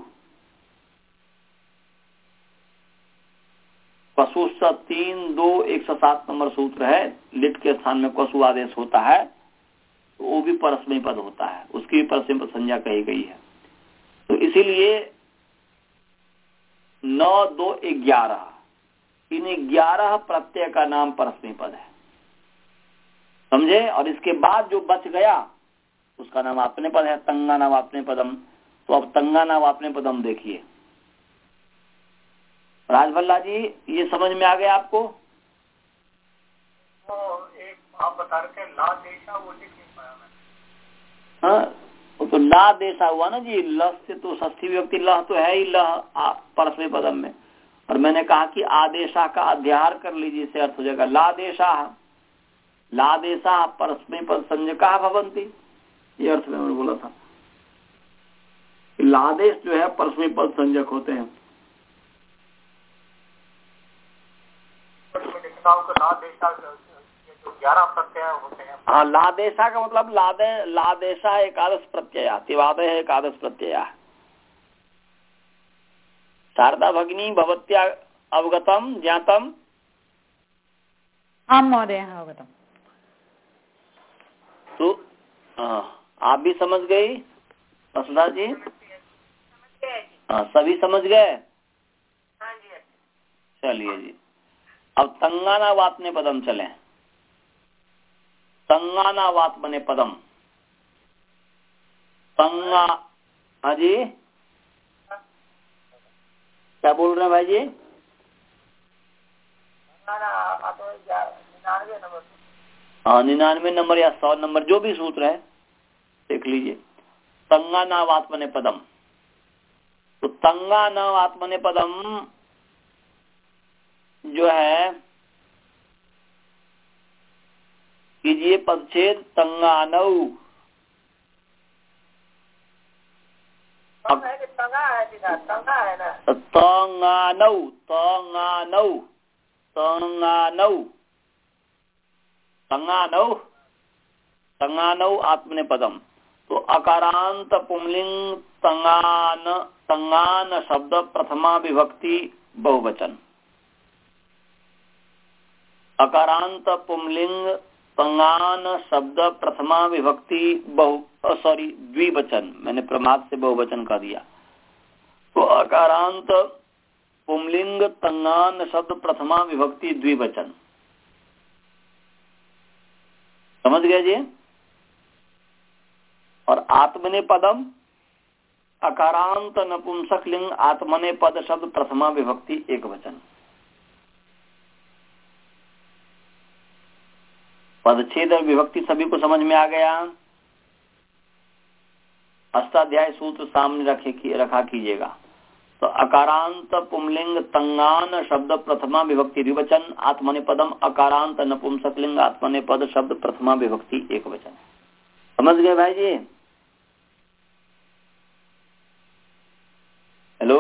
क्वसु से तीन दो एक सौ सात नंबर सूत्र है, लिट के स्थान में क्वसु आदेश होता है, तो वो भी परस्मै पद होता है, उसकी भी परस्मै पद संज्ञा कही गई है। तो इसीलिए नौ दो ग्यारह, इन ग्यारह प्रत्यय का नाम परस्मै पद है, समझे? और इसके बाद जो बच गया उसका नाम आपने पद है, तंगा नाम आपने पदम। तो अब तंगा नाम आपने पदम देखिए। राजभल्ला जी, ये समझ में आ गया आपको? तो एक आप बता रहे थे ला देशा, वो लिख नहीं पाया मैं। हाँ, तो ला देशा हुआ ना जी, ल से तो षष्ठी विभक्ति लह तो है ही, लह परस्मै पदम में। और मैंने कहा कि आदेशा का अध्याहार कर लीजिए, इससे अर्थ हो जाएगा लादेशा, लादेशा परस्मै पद संज्ञका भवन्ति। ये अर्थ में मैंने बोला था। लादेश जो है परस्मै पद संज्ञक होते हैं। ग्यारह प्रत्यय होते हैं। हाँ, लादेशा का मतलब लादे लादेशा एकादश प्रत्यय, तिवादय है एकादश प्रत्यय। शारदा भगिनी भवत्या अवगतम ज्ञातम? आं महोदय, अवगतम। तो आप भी समझ गई वसुधा जी? हाँ, सभी समझ गए? चलिए जी, अब तंगाना वात ने पदम चले। तंगाना वात बने पदम। तंगा, हाँ जी क्या बोल रहे हैं भाई जी? हाँ, निन्यानवे नंबर या सौ नंबर जो भी सूत्र है देख लीजिए। तंगाना वात बने पदम। तो तंगाना वात बने पदम जो है, कीजिए पदच्छेद तंगानौ। तंगानौ तंगानौ तंगानौ तंगानौ तंगानौ आत्मनेपदम। तो अकारांत पुंलिंग तंगान तंगान शब्द प्रथमा विभक्ति बहुवचन। अकारांत पुंलिंग तंगान शब्द प्रथमा विभक्ति बहु सॉरी द्विवचन, मैंने प्रमाद से बहुवचन कर दिया। तो अकारांत पुंलिंग तंगान शब्द प्रथमा विभक्ति द्विवचन। समझ गए जी? और आत्मने पदम अकारांत नपुंसक लिंग आत्मने पद शब्द प्रथमा विभक्ति एक वचन। पदच्छेद और विभक्ति सभी को समझ में आ गया? अष्टाध्याय सूत्र सामने रखे की, रखा कीजिएगा। तो अकारांत पुंलिंग तंगान शब्द प्रथमा विभक्ति द्विवचन, आत्मने पदम अकारांत नपुंसक लिंग आत्मने पद शब्द प्रथमा विभक्ति एक वचन। समझ गए भाई जी? हेलो,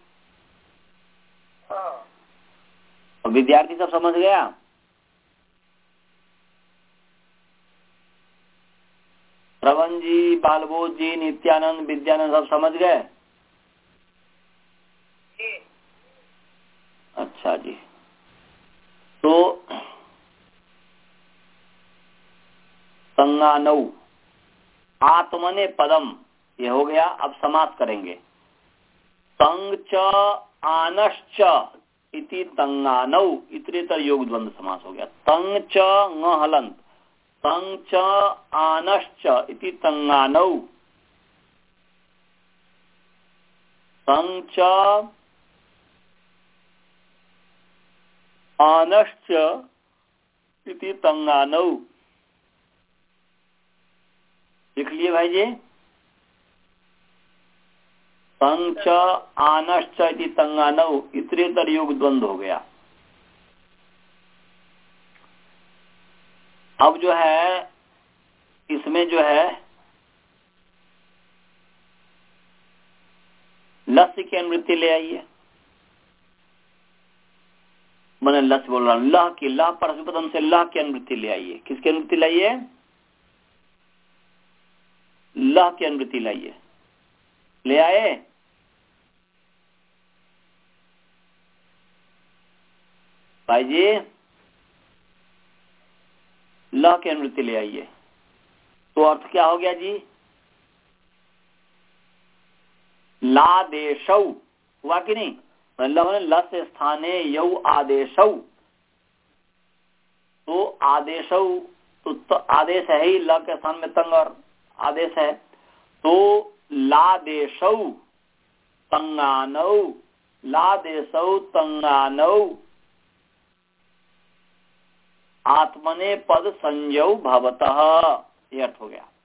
विद्यार्थी सब समझ गया? श्रवण जी, बालबोध जी, नित्यानंद, विद्यानंद सब समझ गए? अच्छा जी। तो तंगानौ आत्मने पदम ये हो गया। अब समास करेंगे। तंग च आनश्च इति तंगानौ, इतरेतर योग द्वंद्व समास हो गया। तंग च ङ हलंत तंग च आनश्च इति तंगानौ। तंग च आनश्च इति तंगानौ। लिख लिए भाई जी? तंग च आनश्च इति तंगानौ, इतरेतर योग द्वंद्व हो गया। अब जो है इसमें जो है लस्य की अनुवृत्ति ले आइए। मैंने लस्य बोल रहा हूं, लह की, लह परस्मैपदम से लह की अनुवृत्ति ले आइए। किसकी अनुवृत्ति लाइए? लह की अनुवृत्ति लाइए। ले आए? भाई जी, लह की अनुवृत्ति ले आइए। तो अर्थ क्या हो गया जी? लादेशौ हुआ कि नहीं? मतलब लस स्थाने यौ आदेशौ। तो आदेशौ तो आदेश है ही, ल के स्थान में तंग और आदेश है। तो लादेशौ तंगानौ, लादेशौ तंगानौ आत्मने पद संज्ञौ भवतः, ये अर्थ हो गया।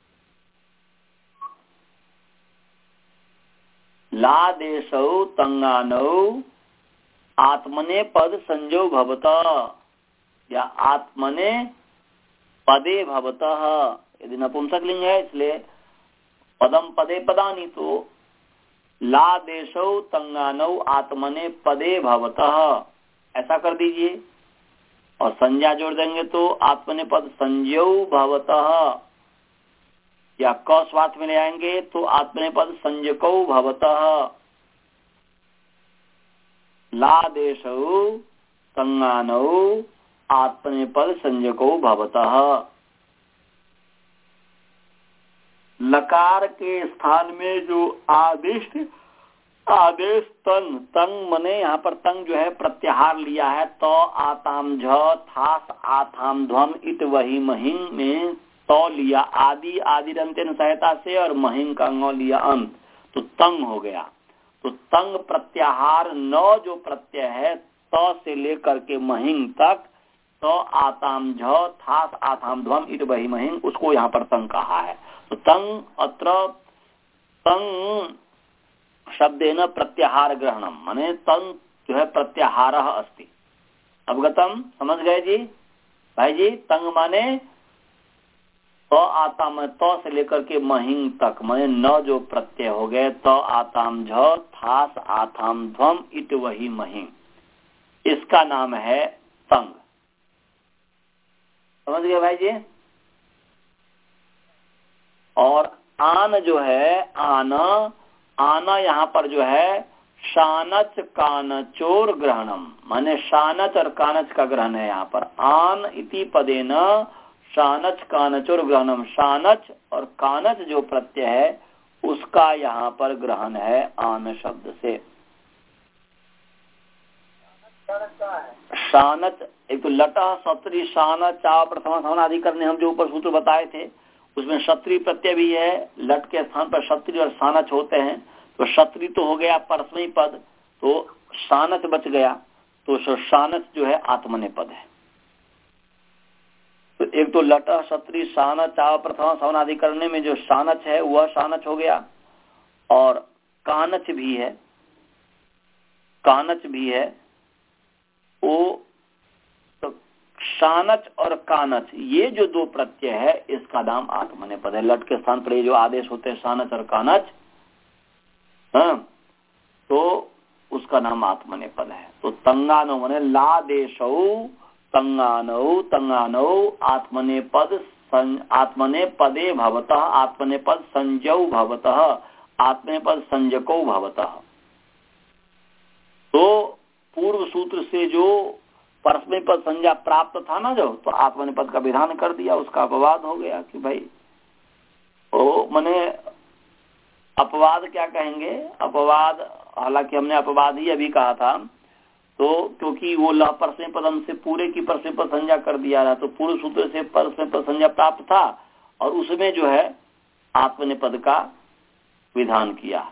लादेशौ तंगानौ आत्मने पद संज्ञौ भवतः या आत्मने पदे भवतः, यदि नपुंसक लिंग है इसलिए पदम पदे पदानी, तो ला देशौ तंगानौ आत्मने पदे भवतः ऐसा कर दीजिए, और संज्ञा जोड़ देंगे तो आत्मने पद संज्ञौ भवतः, या क स्वार्थ में ले आएंगे तो आत्मने पद संज्ञकौ भवतः। ला देशौ तंगानौ आत्मने पद संज्ञकौ भवतः। लकार के स्थान में जो आदेश आदेश तंग तंग मने यहाँ पर तंग जो है प्रत्याहार लिया है, तो आताम झ थास आथाम ध्वम इत वही महिंग में तो लिया आदि आदि अंत्यन सहायता से, और महिंग का अंग लिया अंत, तो तंग हो गया। तो तंग प्रत्याहार न जो प्रत्यय है तो से लेकर के महिंग तक, तो आताम झ थास आथाम ध्वम इत वही महिंग, उसको यहाँ पर तंग कहा है। तो तंग अत्र तंग शब्देन प्रत्याहार ग्रहणम, माने तंग जो है प्रत्याहार अस्ति। अवगतम, समझ गए जी भाई जी? तंग माने तो आताम तो से लेकर के महिंग तक, माने न जो प्रत्यय हो गए, तो आताम झ थास आथाम ध्वम इत वही महिंग, इसका नाम है तंग। समझ गए भाई जी? और आन जो है आन आना यहाँ पर जो है शानच कानचोर ग्रहणम, माने शानच और कानच का ग्रहण है यहाँ पर। आन इति पदेन शानच कानचोर ग्रहणम, शानच और कानच जो प्रत्यय है उसका यहाँ पर ग्रहण है आन शब्द से। शानच एक तो लटा सत्री शान चा प्रथमा समान आदि करने हम जो ऊपर सूत्र बताए थे, उसमें क्षत्रिय प्रत्यय भी है, लट के स्थान पर क्षत्रिय और सानच होते हैं, तो क्षत्रिय तो हो गया परस्मयी पद, तो सानच बच गया, तो शानच जो है आत्मने पद है। तो एक तो लट क्षत्रिय शान चा प्रथमा समान आदि करने में जो सानच है वह सानच हो गया, और कानच भी है, कानच भी है, वो शानच और कानच ये जो दो प्रत्यय है इसका नाम आत्मने पद है। लट के स्थान पर ये जो आदेश होते हैं शानच और कानच, हाँ, तो उसका नाम आत्मने पद है। तो तंगानो माने ला देशौ तंगानो तंगानो आत्मने पद आत्मने पदे भवतः, आत्मने पद संज्ञौ भवतः, आत्मने पद संज्ञकौ भवतः। तो पूर्व सूत्र से जो परस्मय पद संज्ञा प्राप्त था ना जो, तो आत्मने पद का विधान कर दिया, उसका अपवाद हो गया कि भाई ओ मने अपवाद क्या कहेंगे, अपवाद, हालांकि हमने अपवाद ही अभी कहा था, तो क्योंकि वो ल परस्मय पदम से पूरे की परस्मय पद संज्ञा कर दिया रहा, तो पूर्व सूत्र से परस्मय पद संज्ञा प्राप्त था और उसमें जो है आत्मने पद का विधान किया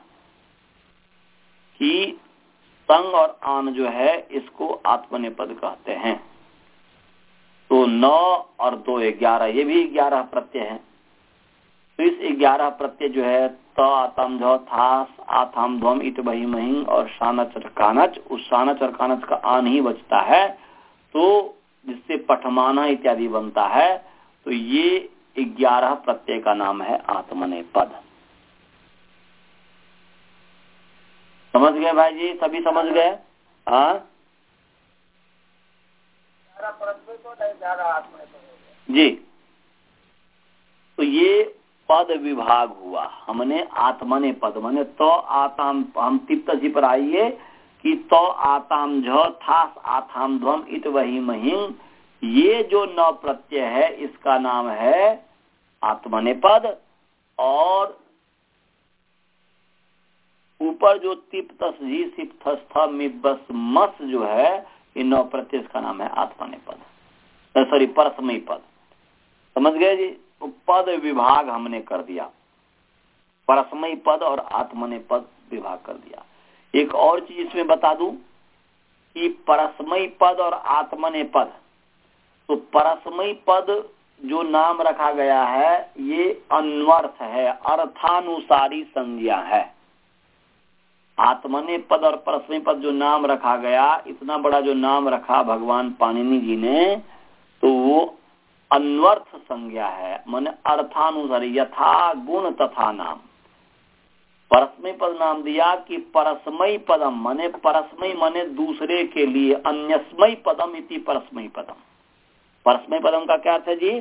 कि तंग और आन जो है इसको आत्मने पद कहते हैं। तो नौ और दो ग्यारह, ये भी ग्यारह प्रत्यय हैं। तो इस ग्यारह प्रत्यय जो है त आतम झ थास आथाम ध्वम इत बही महिंग और शानच और कानच, उस शानच और कानच का आन ही बचता है, तो जिससे पठमाना इत्यादि बनता है। तो ये ग्यारह प्रत्यय का नाम है आत्मने पद। समझ गए भाई जी? सभी समझ गए? हाँ जी। तो ये पद विभाग हुआ, हमने आत्मने पद माने तो आताम, हम तिप्त जी पर आइए कि तो आताम झ थास आथाम ध्वम इत वही महिंग, ये जो नौ प्रत्यय है इसका नाम है आत्मने पद। और ऊपर जो तिप तस्जी सिप थस्थ मिबस मस जो है इन नौ प्रत्यय का नाम है आत्मने पद, सॉरी परस्मयी पद। समझ गए जी? तो पद विभाग हमने कर दिया, परस्मयी पद और आत्मने पद विभाग कर दिया। एक और चीज इसमें बता दूं कि परस्मयी पद और आत्मने पद, तो परस्मयी पद जो नाम रखा गया है ये अन्वर्थ है, अर्थानुसारी संज्ञा है। आत्मने पद और परस्मयी पद जो नाम रखा गया, इतना बड़ा जो नाम रखा भगवान पाणिनि जी ने, तो वो अन्वर्थ संज्ञा है, माने अर्थानुसार, यथा गुण तथा नाम। परस्मय पद नाम दिया कि परस्मय पदम माने परस्मय माने दूसरे के लिए, अन्यस्मय पदम इति परस्मय पदम। परस्मय पदम का क्या अर्थ है जी?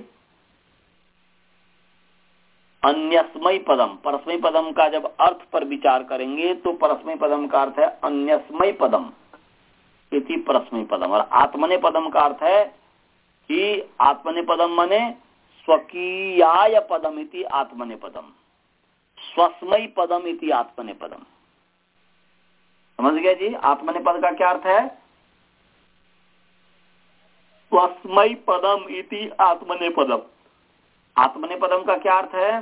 अन्यस्मय पदम। परस्मय पदम का जब अर्थ पर विचार करेंगे तो परस्मय पदम का अर्थ है अन्यस्मय पदम इति परस्मय पदम। और आत्मने पदम का अर्थ है कि आत्मने पदम माने स्वकीयाय पदम इति आत्मने पदम, स्वस्मय पदम इति आत्मने पदम। समझ गया जी? आत्मने पद का क्या अर्थ है? स्वस्मय पदम इति आत्मने पदम। आत्मने पदम का क्या अर्थ है?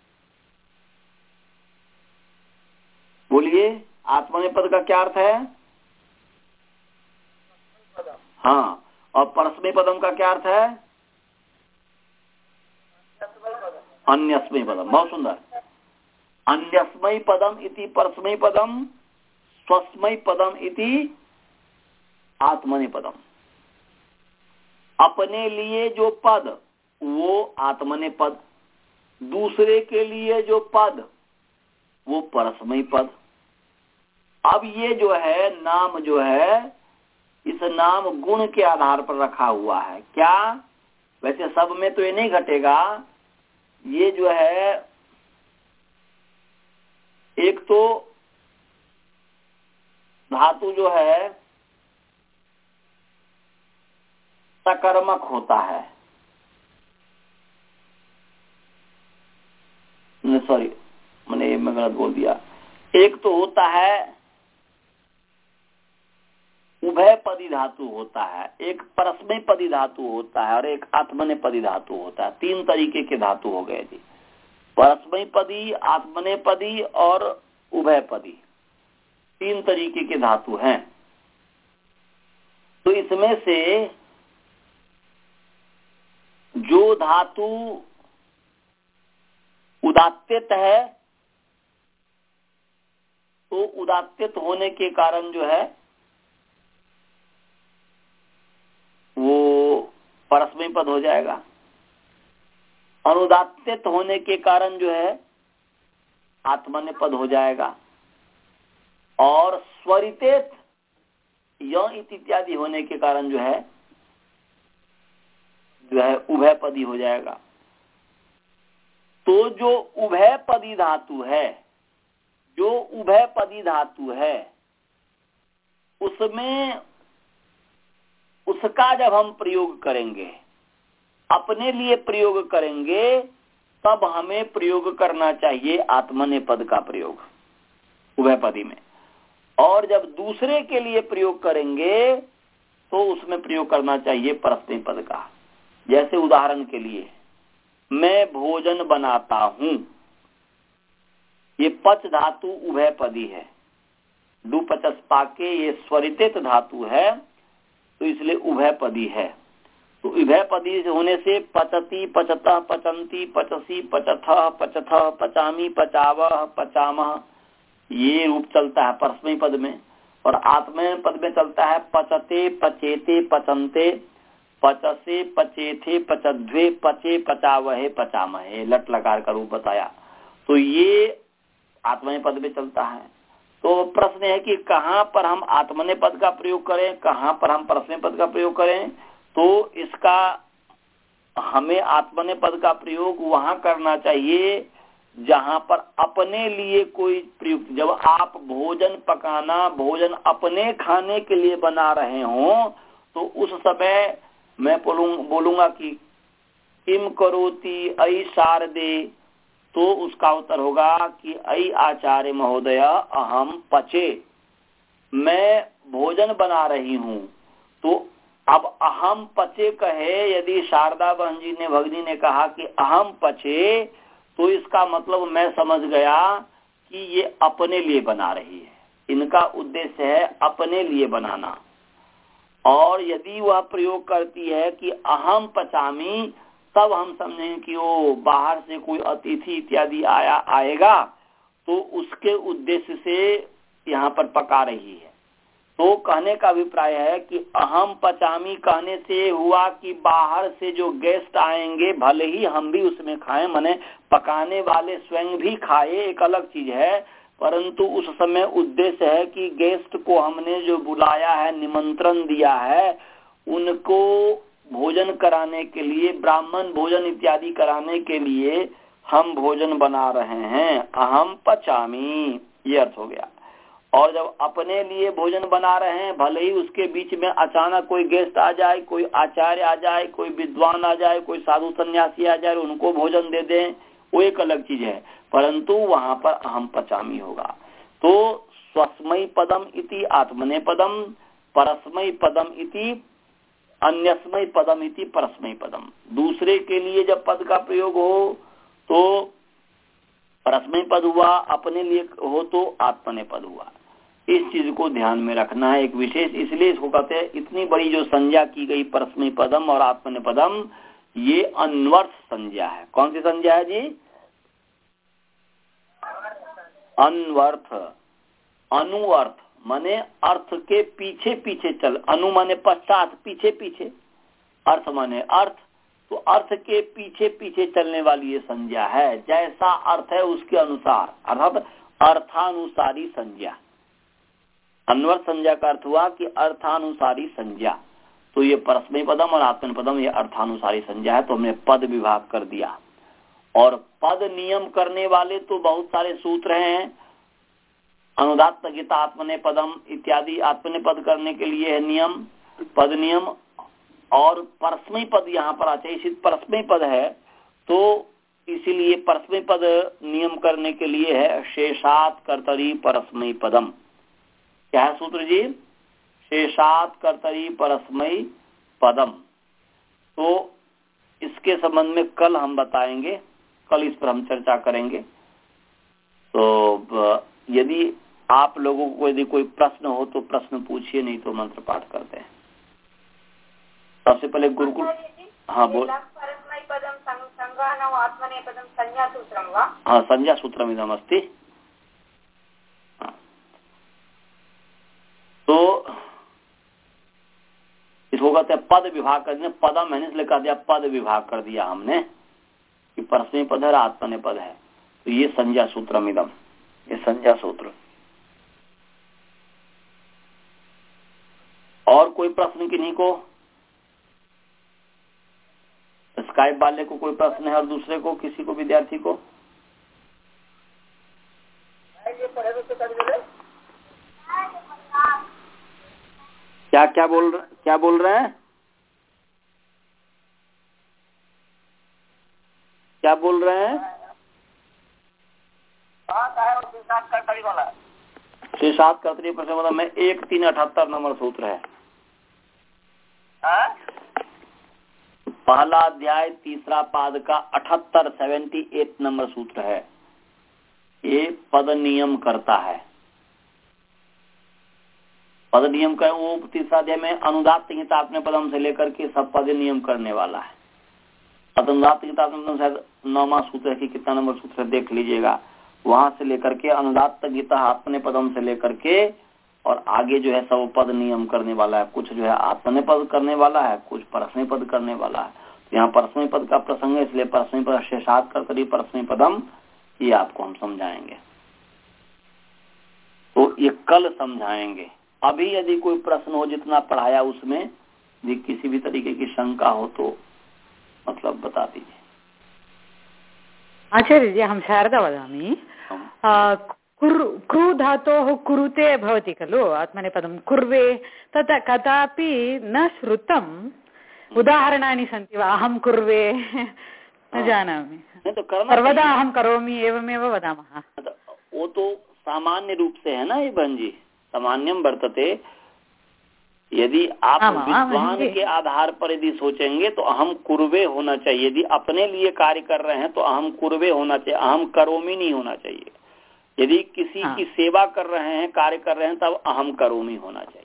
बोलिए, आत्मने पद का क्या अर्थ है? हाँ, और परस्मय पदम का क्या अर्थ है? अन्यस्मय पदम। बहुत सुंदर। अन्यस्मय पदम इति परस्मय पदम, स्वस्मय पदम इति आत्मने पदम। अपने लिए जो पद वो आत्मने पद, दूसरे के लिए जो पद वो परस्मय पद। अब ये जो है नाम जो है, इस नाम गुण के आधार पर रखा हुआ है। क्या? वैसे सब में तो ये नहीं घटेगा। ये जो है एक तो धातु जो है सकर्मक होता है, सॉरी मैंने मैं गलत बोल दिया। एक तो होता है उभय पदी धातु होता है, एक परस्मय पदी धातु होता है और एक आत्मने पदी धातु होता है। तीन तरीके के धातु हो गए जी, परस्मय पदी, आत्मने पदी और उभय पदी। तीन तरीके के धातु हैं। तो इसमें से जो धातु उदात्तित है, तो उदात्तित होने के कारण जो है वो परस्मय पद हो जाएगा। अनुदात्तित होने के कारण जो है आत्मने पद हो जाएगा। और स्वरितेत य इत्यादि होने के कारण जो है जो है उभय पदी हो जाएगा। तो जो उभय पदी धातु है, जो उभय पदी धातु है, उसमें उसका जब हम प्रयोग करेंगे, अपने लिए प्रयोग करेंगे, तब हमें प्रयोग करना चाहिए आत्मने पद का प्रयोग उभय पदी में। और जब दूसरे के लिए प्रयोग करेंगे तो उसमें प्रयोग करना चाहिए परस्मय पद का। जैसे उदाहरण के लिए, मैं भोजन बनाता हूं, ये पच धातु उभय पदी है। डू पचस पाके ये स्वरितित धातु है, तो इसलिए उभय पदी है। तो उभय पदी होने से पचती, पचतः, पचंती, पचसी, पचथः, पचथः, पचामी, पचावः, पचामः, ये रूप चलता है परस्मय पद में। और आत्मने पद में चलता है पचते, पचेते, पचंते, पचसे, पचेथे, पचध्वे, पचे, पचावहे, पचामहे, लट लकार का रूप बताया। तो ये आत्मने पद में चलता है। तो प्रश्न है कि कहाँ पर हम आत्मने पद का प्रयोग करें, कहाँ पर हम परस्मय पद का प्रयोग करें। तो इसका हमें आत्मने पद का प्रयोग वहां करना चाहिए जहां पर अपने लिए कोई प्रयुक्त, जब आप भोजन पकाना, भोजन अपने खाने के लिए बना रहे हों, तो उस समय मैं बोलूंगा कि किम करोति अयि शारदे, तो उसका उत्तर होगा कि अयि आचार्य महोदय अहम पचे, मैं भोजन बना रही हूं। तो अब अहम पचे कहे, यदि शारदा बहन जी ने, भगनी ने कहा कि अहम पचे, तो इसका मतलब मैं समझ गया कि ये अपने लिए बना रही है, इनका उद्देश्य है अपने लिए बनाना। और यदि वह प्रयोग करती है कि अहम पचामी, तब हम समझें कि वो बाहर से कोई अतिथि इत्यादि आया आएगा, तो उसके उद्देश्य से यहाँ पर पका रही है। तो कहने का अभिप्राय है कि अहम पचामी कहने से हुआ कि बाहर से जो गेस्ट आएंगे भले ही हम भी उसमें खाएं, माने पकाने वाले स्वयं भी खाए एक अलग चीज है, परंतु उस समय उद्देश्य है कि गेस्ट को हमने जो बुलाया है, निमंत्रण दिया है, उनको भोजन कराने के लिए, ब्राह्मण भोजन इत्यादि कराने के लिए हम भोजन बना रहे हैं। अहम पचामी, ये अर्थ हो गया। और जब अपने लिए भोजन बना रहे हैं, भले ही उसके बीच में अचानक कोई गेस्ट आ जाए, कोई आचार्य आ जाए, कोई विद्वान आ जाए, कोई साधु सन्यासी आ जाए, उनको भोजन दे दें, वो एक अलग चीज है, परंतु वहां पर अहम पचामी होगा। तो स्वस्मयी पदम इति आत्मने पदम, परस्मयी पदम इति अन्यस्मयी पदम इति परस्मयी पदम। दूसरे के लिए जब पद का प्रयोग हो तो परस्मयी पद हुआ, अपने लिए हो तो आत्मने पद हुआ। इस चीज को ध्यान में रखना है एक विशेष, इसलिए इसको कहते हैं इतनी बड़ी जो संज्ञा की गई परस्मयी पदम और आत्मने पदम, ये अन्वर्थ संज्ञा है। कौन सी संज्ञा है जी? अन्वर्थ। अनुअर्थ माने अर्थ के पीछे पीछे चल, अनु माने पश्चात, पीछे पीछे, अर्थ माने अर्थ, तो अर्थ के पीछे पीछे चलने वाली ये संज्ञा है। जैसा अर्थ है उसके अनुसार, अर्थात अर्थानुसारी संज्ञा। अन्वर्थ संज्ञा का अर्थ हुआ कि अर्थानुसारी संज्ञा। तो ये परस्मयी पदम और आत्मने पदम ये अर्थानुसारी संज्ञा है, तो हमने पद विभाग कर दिया। और पद नियम करने वाले तो बहुत सारे सूत्र हैं, अनुदात्त गीता आत्मने पदम इत्यादि आत्मने पद करने के लिए है नियम, पद नियम। और परस्मयी पद यहाँ पर आचेषित परस्मयी पद है, तो इसीलिए परस्मयी पद नियम करने के लिए है शेषात कर्तरी परस्मयी पदम। क्या है सूत्र जी? शेषात कर्तरी परस्मयी पदम। तो इसके संबंध में कल हम बताएंगे, कल इस पर हम चर्चा करेंगे। तो यदि आप लोगों को यदि कोई प्रश्न हो तो प्रश्न पूछिए, नहीं तो मंत्र पाठ करते हैं। सबसे पहले गुरुकुल, हाँ बोल। हाँ संज्ञा सूत्रम इदम अस्ति। तो इसको कहते हैं पद विभाग कर दिया। पदम मैंने इसलिए कह दिया, पद विभाग कर दिया हमने कि परस्मयी पद है, आत्मने पद है, तो ये संज्ञा सूत्रम इदम, ये संज्ञा सूत्र। और कोई प्रश्न किन्हीं को? स्काइप वाले को कोई प्रश्न है और दूसरे को, किसी को, विद्यार्थी को? क्या क्या बोल रहे क्या बोल रहे हैं क्या बोल रहे हैं? छह सात कर्तरी प्रश्न में एक तीन अठहत्तर नंबर सूत्र है। पहला अध्याय तीसरा पाद का अठहत्तर सेवेंटी एट नंबर सूत्र है। ये पद नियम करता है। पद नियम का वो तीसरा अध्याय में अनुदात्त गीता अपने पदम से लेकर के सब पद नियम करने वाला है। अनुदात्त गीता अपने पदम शायद नौवां सूत्र है कि कितना नंबर सूत्र है देख लीजिएगा। वहां से लेकर के अनुदात्त गीता अपने पदम से लेकर के और आगे जो है सब पद नियम करने वाला है। कुछ जो है आत्मने पद करने वाला है, कुछ परस्मयी पद करने वाला है। तो यहाँ परस्मयी पद का प्रसंग है, इसलिए परस्मयी पद शेषात कर्तरी परस्मयी पदम, ये आपको हम समझाएंगे। तो ये कल समझाएंगे। अभी यदि कोई प्रश्न हो जितना पढ़ाया उसमें यदि किसी भी तरीके की शंका हो तो मतलब बता दीजिए। आचार्य जी, अहं शारदा वदामि। कृ धातोः कुरुते भवति खलु आत्मनेपदं कुर्वे, तत् कदापि न श्रुतम्। उदाहरणानि सन्ति वा? अहं कुर्वे न जानामि, सर्वदा अहं करोमि एवमेव वदामः। वो तो सामान्य रूप से है ना ये बहन जी, सामान्यम वर्तते। यदि आप विद्वान के आधार पर यदि सोचेंगे तो अहम कुर्वे होना चाहिए। यदि अपने लिए कार्य कर रहे हैं तो अहम कुर्वे होना चाहिए, अहम करोमि नहीं होना चाहिए। यदि किसी हाँ। की सेवा कर रहे हैं, कार्य कर रहे हैं, तब अहम करोमि होना चाहिए।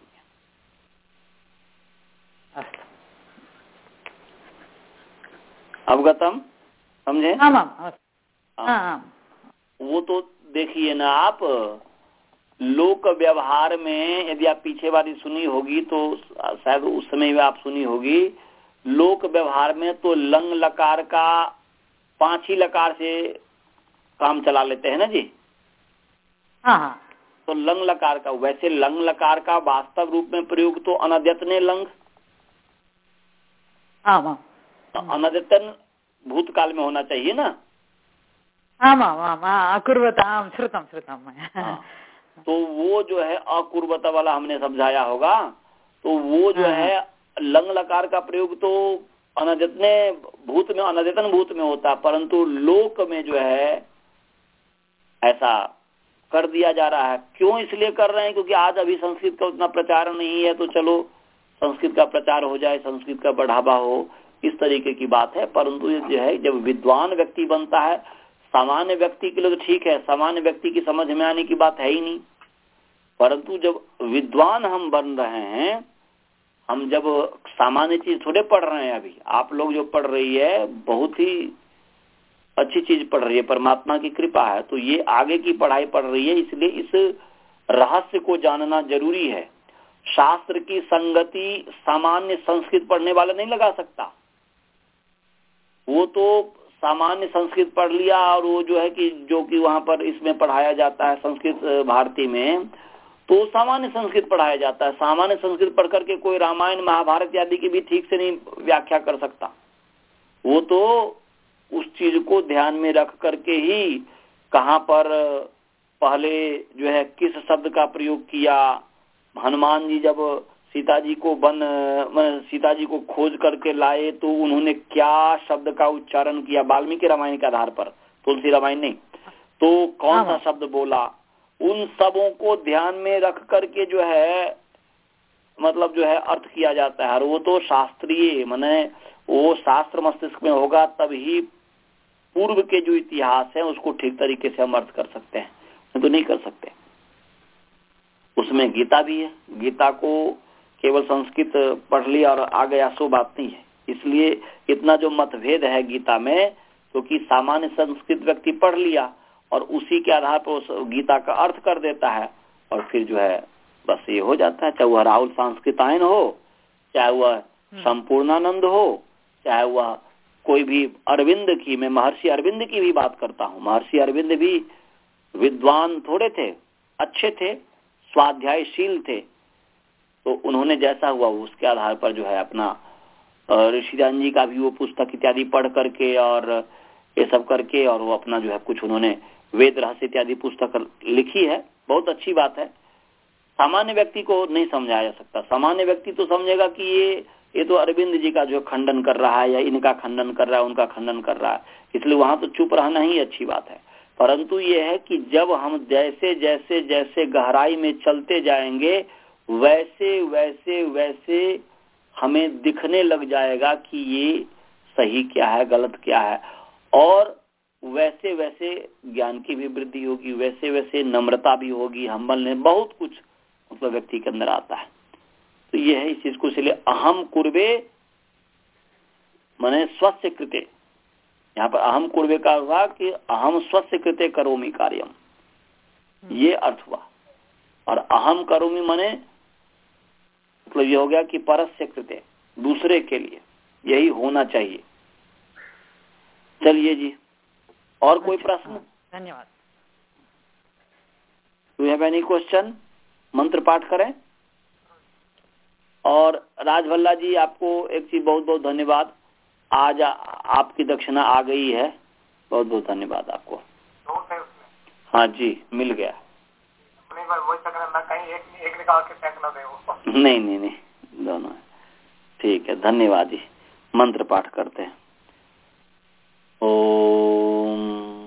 अवगतम, समझे? हाँ, हाँ, हाँ। वो तो देखिए ना आप, लोक व्यवहार में, यदि आप पीछे वाली सुनी होगी तो शायद उस समय भी आप सुनी होगी, लोक व्यवहार में तो लंग लकार का पांच ही लकार से काम चला लेते हैं ना जी। हाँ हाँ। तो लंग लकार का, वैसे लंग लकार का वास्तव रूप में प्रयोग तो अनद्यतने लंग, अनद्यतन भूतकाल में होना चाहिए ना। आम आम अकुर्वताम श्रुतम श्रुतम। तो वो जो है अकुर्वता वाला हमने समझाया होगा, तो वो जो है लंग लकार का प्रयोग तो अनद्यतने भूत में, अनद्यतन भूत में होता, परंतु लोक में जो है ऐसा कर दिया जा रहा है। क्यों इसलिए कर रहे हैं? क्योंकि आज अभी संस्कृत का उतना प्रचार नहीं है, तो चलो संस्कृत का प्रचार हो जाए, संस्कृत का बढ़ावा हो, इस तरीके की बात है। परंतु ये जो है, जब विद्वान व्यक्ति बनता है, सामान्य व्यक्ति के लिए तो ठीक है, सामान्य व्यक्ति की समझ में आने की बात है ही नहीं, परंतु जब विद्वान हम बन रहे हैं, हम जब सामान्य चीज थोड़े पढ़ रहे हैं, अभी आप लोग जो पढ़ रही है बहुत ही अच्छी चीज पढ़ रही है, परमात्मा की कृपा है, तो ये आगे की पढ़ाई पढ़ रही है, इसलिए इस रहस्य को जानना जरूरी है। शास्त्र की संगति सामान्य संस्कृत पढ़ने वाला नहीं लगा सकता। वो तो सामान्य संस्कृत पढ़ लिया और वो जो है कि जो कि वहां पर इसमें पढ़ाया जाता है संस्कृत भारती में, तो सामान्य संस्कृत पढ़ाया जाता है। सामान्य संस्कृत पढ़ करके कोई रामायण महाभारत आदि की भी ठीक से नहीं व्याख्या कर सकता। वो तो उस चीज को ध्यान में रख करके ही कहाँ पर पहले जो है किस शब्द का प्रयोग किया, हनुमान जी जब सीता जी को वन सीता जी को खोज करके लाए तो उन्होंने क्या शब्द का उच्चारण किया, वाल्मीकि रामायण के आधार पर, तुलसी रामायण नहीं, तो कौन सा शब्द बोला, उन सबों को ध्यान में रख करके जो है मतलब जो है अर्थ किया जाता है। और वो तो शास्त्रीय, माने वो शास्त्र मस्तिष्क में होगा तभी पूर्व के जो इतिहास है उसको ठीक तरीके से हम अर्थ कर सकते हैं, नहीं तो नहीं कर सकते। उसमें गीता भी है, गीता को केवल संस्कृत पढ़ लिया और आ गया सो बात नहीं है। इसलिए इतना जो मतभेद है गीता में, क्योंकि तो सामान्य संस्कृत व्यक्ति पढ़ लिया और उसी के आधार पर उस गीता का अर्थ कर देता है, और फिर जो है बस ये हो जाता है। चाहे वह राहुल सांस्कृतायन हो, चाहे वह संपूर्णानंद हो, चाहे वह कोई भी अरविंद की, मैं महर्षि अरविंद की भी बात करता हूँ। महर्षि अरविंद भी विद्वान थोड़े थे, अच्छे थे, स्वाध्यायशील थे, तो उन्होंने जैसा हुआ उसके आधार पर जो है अपना ऋषिदान जी का भी वो पुस्तक इत्यादि पढ़ करके और ये सब करके, और वो अपना जो है कुछ उन्होंने वेद रहस्य इत्यादि पुस्तक लिखी है, बहुत अच्छी बात है। सामान्य व्यक्ति को नहीं समझाया जा सकता। सामान्य व्यक्ति तो समझेगा कि ये ये तो अरविंद जी का जो खंडन कर रहा है, या इनका खंडन कर रहा है, उनका खंडन कर रहा है, इसलिए वहां तो चुप रहना ही अच्छी बात है। परंतु ये है कि जब हम जैसे जैसे जैसे गहराई में चलते जाएंगे, वैसे वैसे वैसे हमें दिखने लग जाएगा कि ये सही क्या है, गलत क्या है, और वैसे वैसे ज्ञान की भी वृद्धि होगी, वैसे वैसे नम्रता भी होगी, हम्बल, बहुत कुछ मतलब व्यक्ति के अंदर आता है। तो ये है इस चीज को, इसलिए अहम कुर्वे माने स्वस्य कृते, यहाँ पर अहम कुर्वे का हुआ कि अहम स्वस्य कृते करोमि कार्यम, ये अर्थ हुआ। और अहम करोमि माने मतलब ये हो गया कि परस्य कृते, दूसरे के लिए, यही होना चाहिए। चलिए जी, और कोई प्रश्न? धन्यवाद। Do you have any question? मंत्र पाठ करें। और राजभल्ला जी, आपको एक चीज बहुत बहुत धन्यवाद, आज आपकी दक्षिणा आ गई है, बहुत बहुत धन्यवाद आपको। हाँ जी, मिल गया। कहीं एक, एक निकाल के फेंक ना दे वो। नहीं नहीं नहीं, दोनों ठीक है। धन्यवाद जी। मंत्र पाठ करते हैं। ओम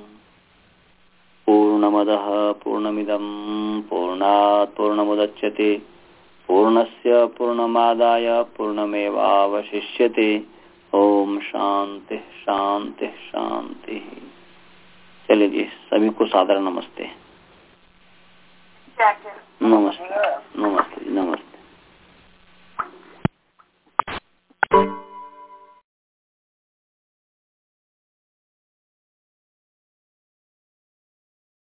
पूर्णमदः पूर्णमिदं पूर्णात् पूर्णमुदच्यते पूर्णस्य पूर्णमादाय पूर्णमेवावशिष्यते। ओम शांति शांति शांति। चलिए जी, सभी को सादर नमस्ते। नमस्ते नमस्ते।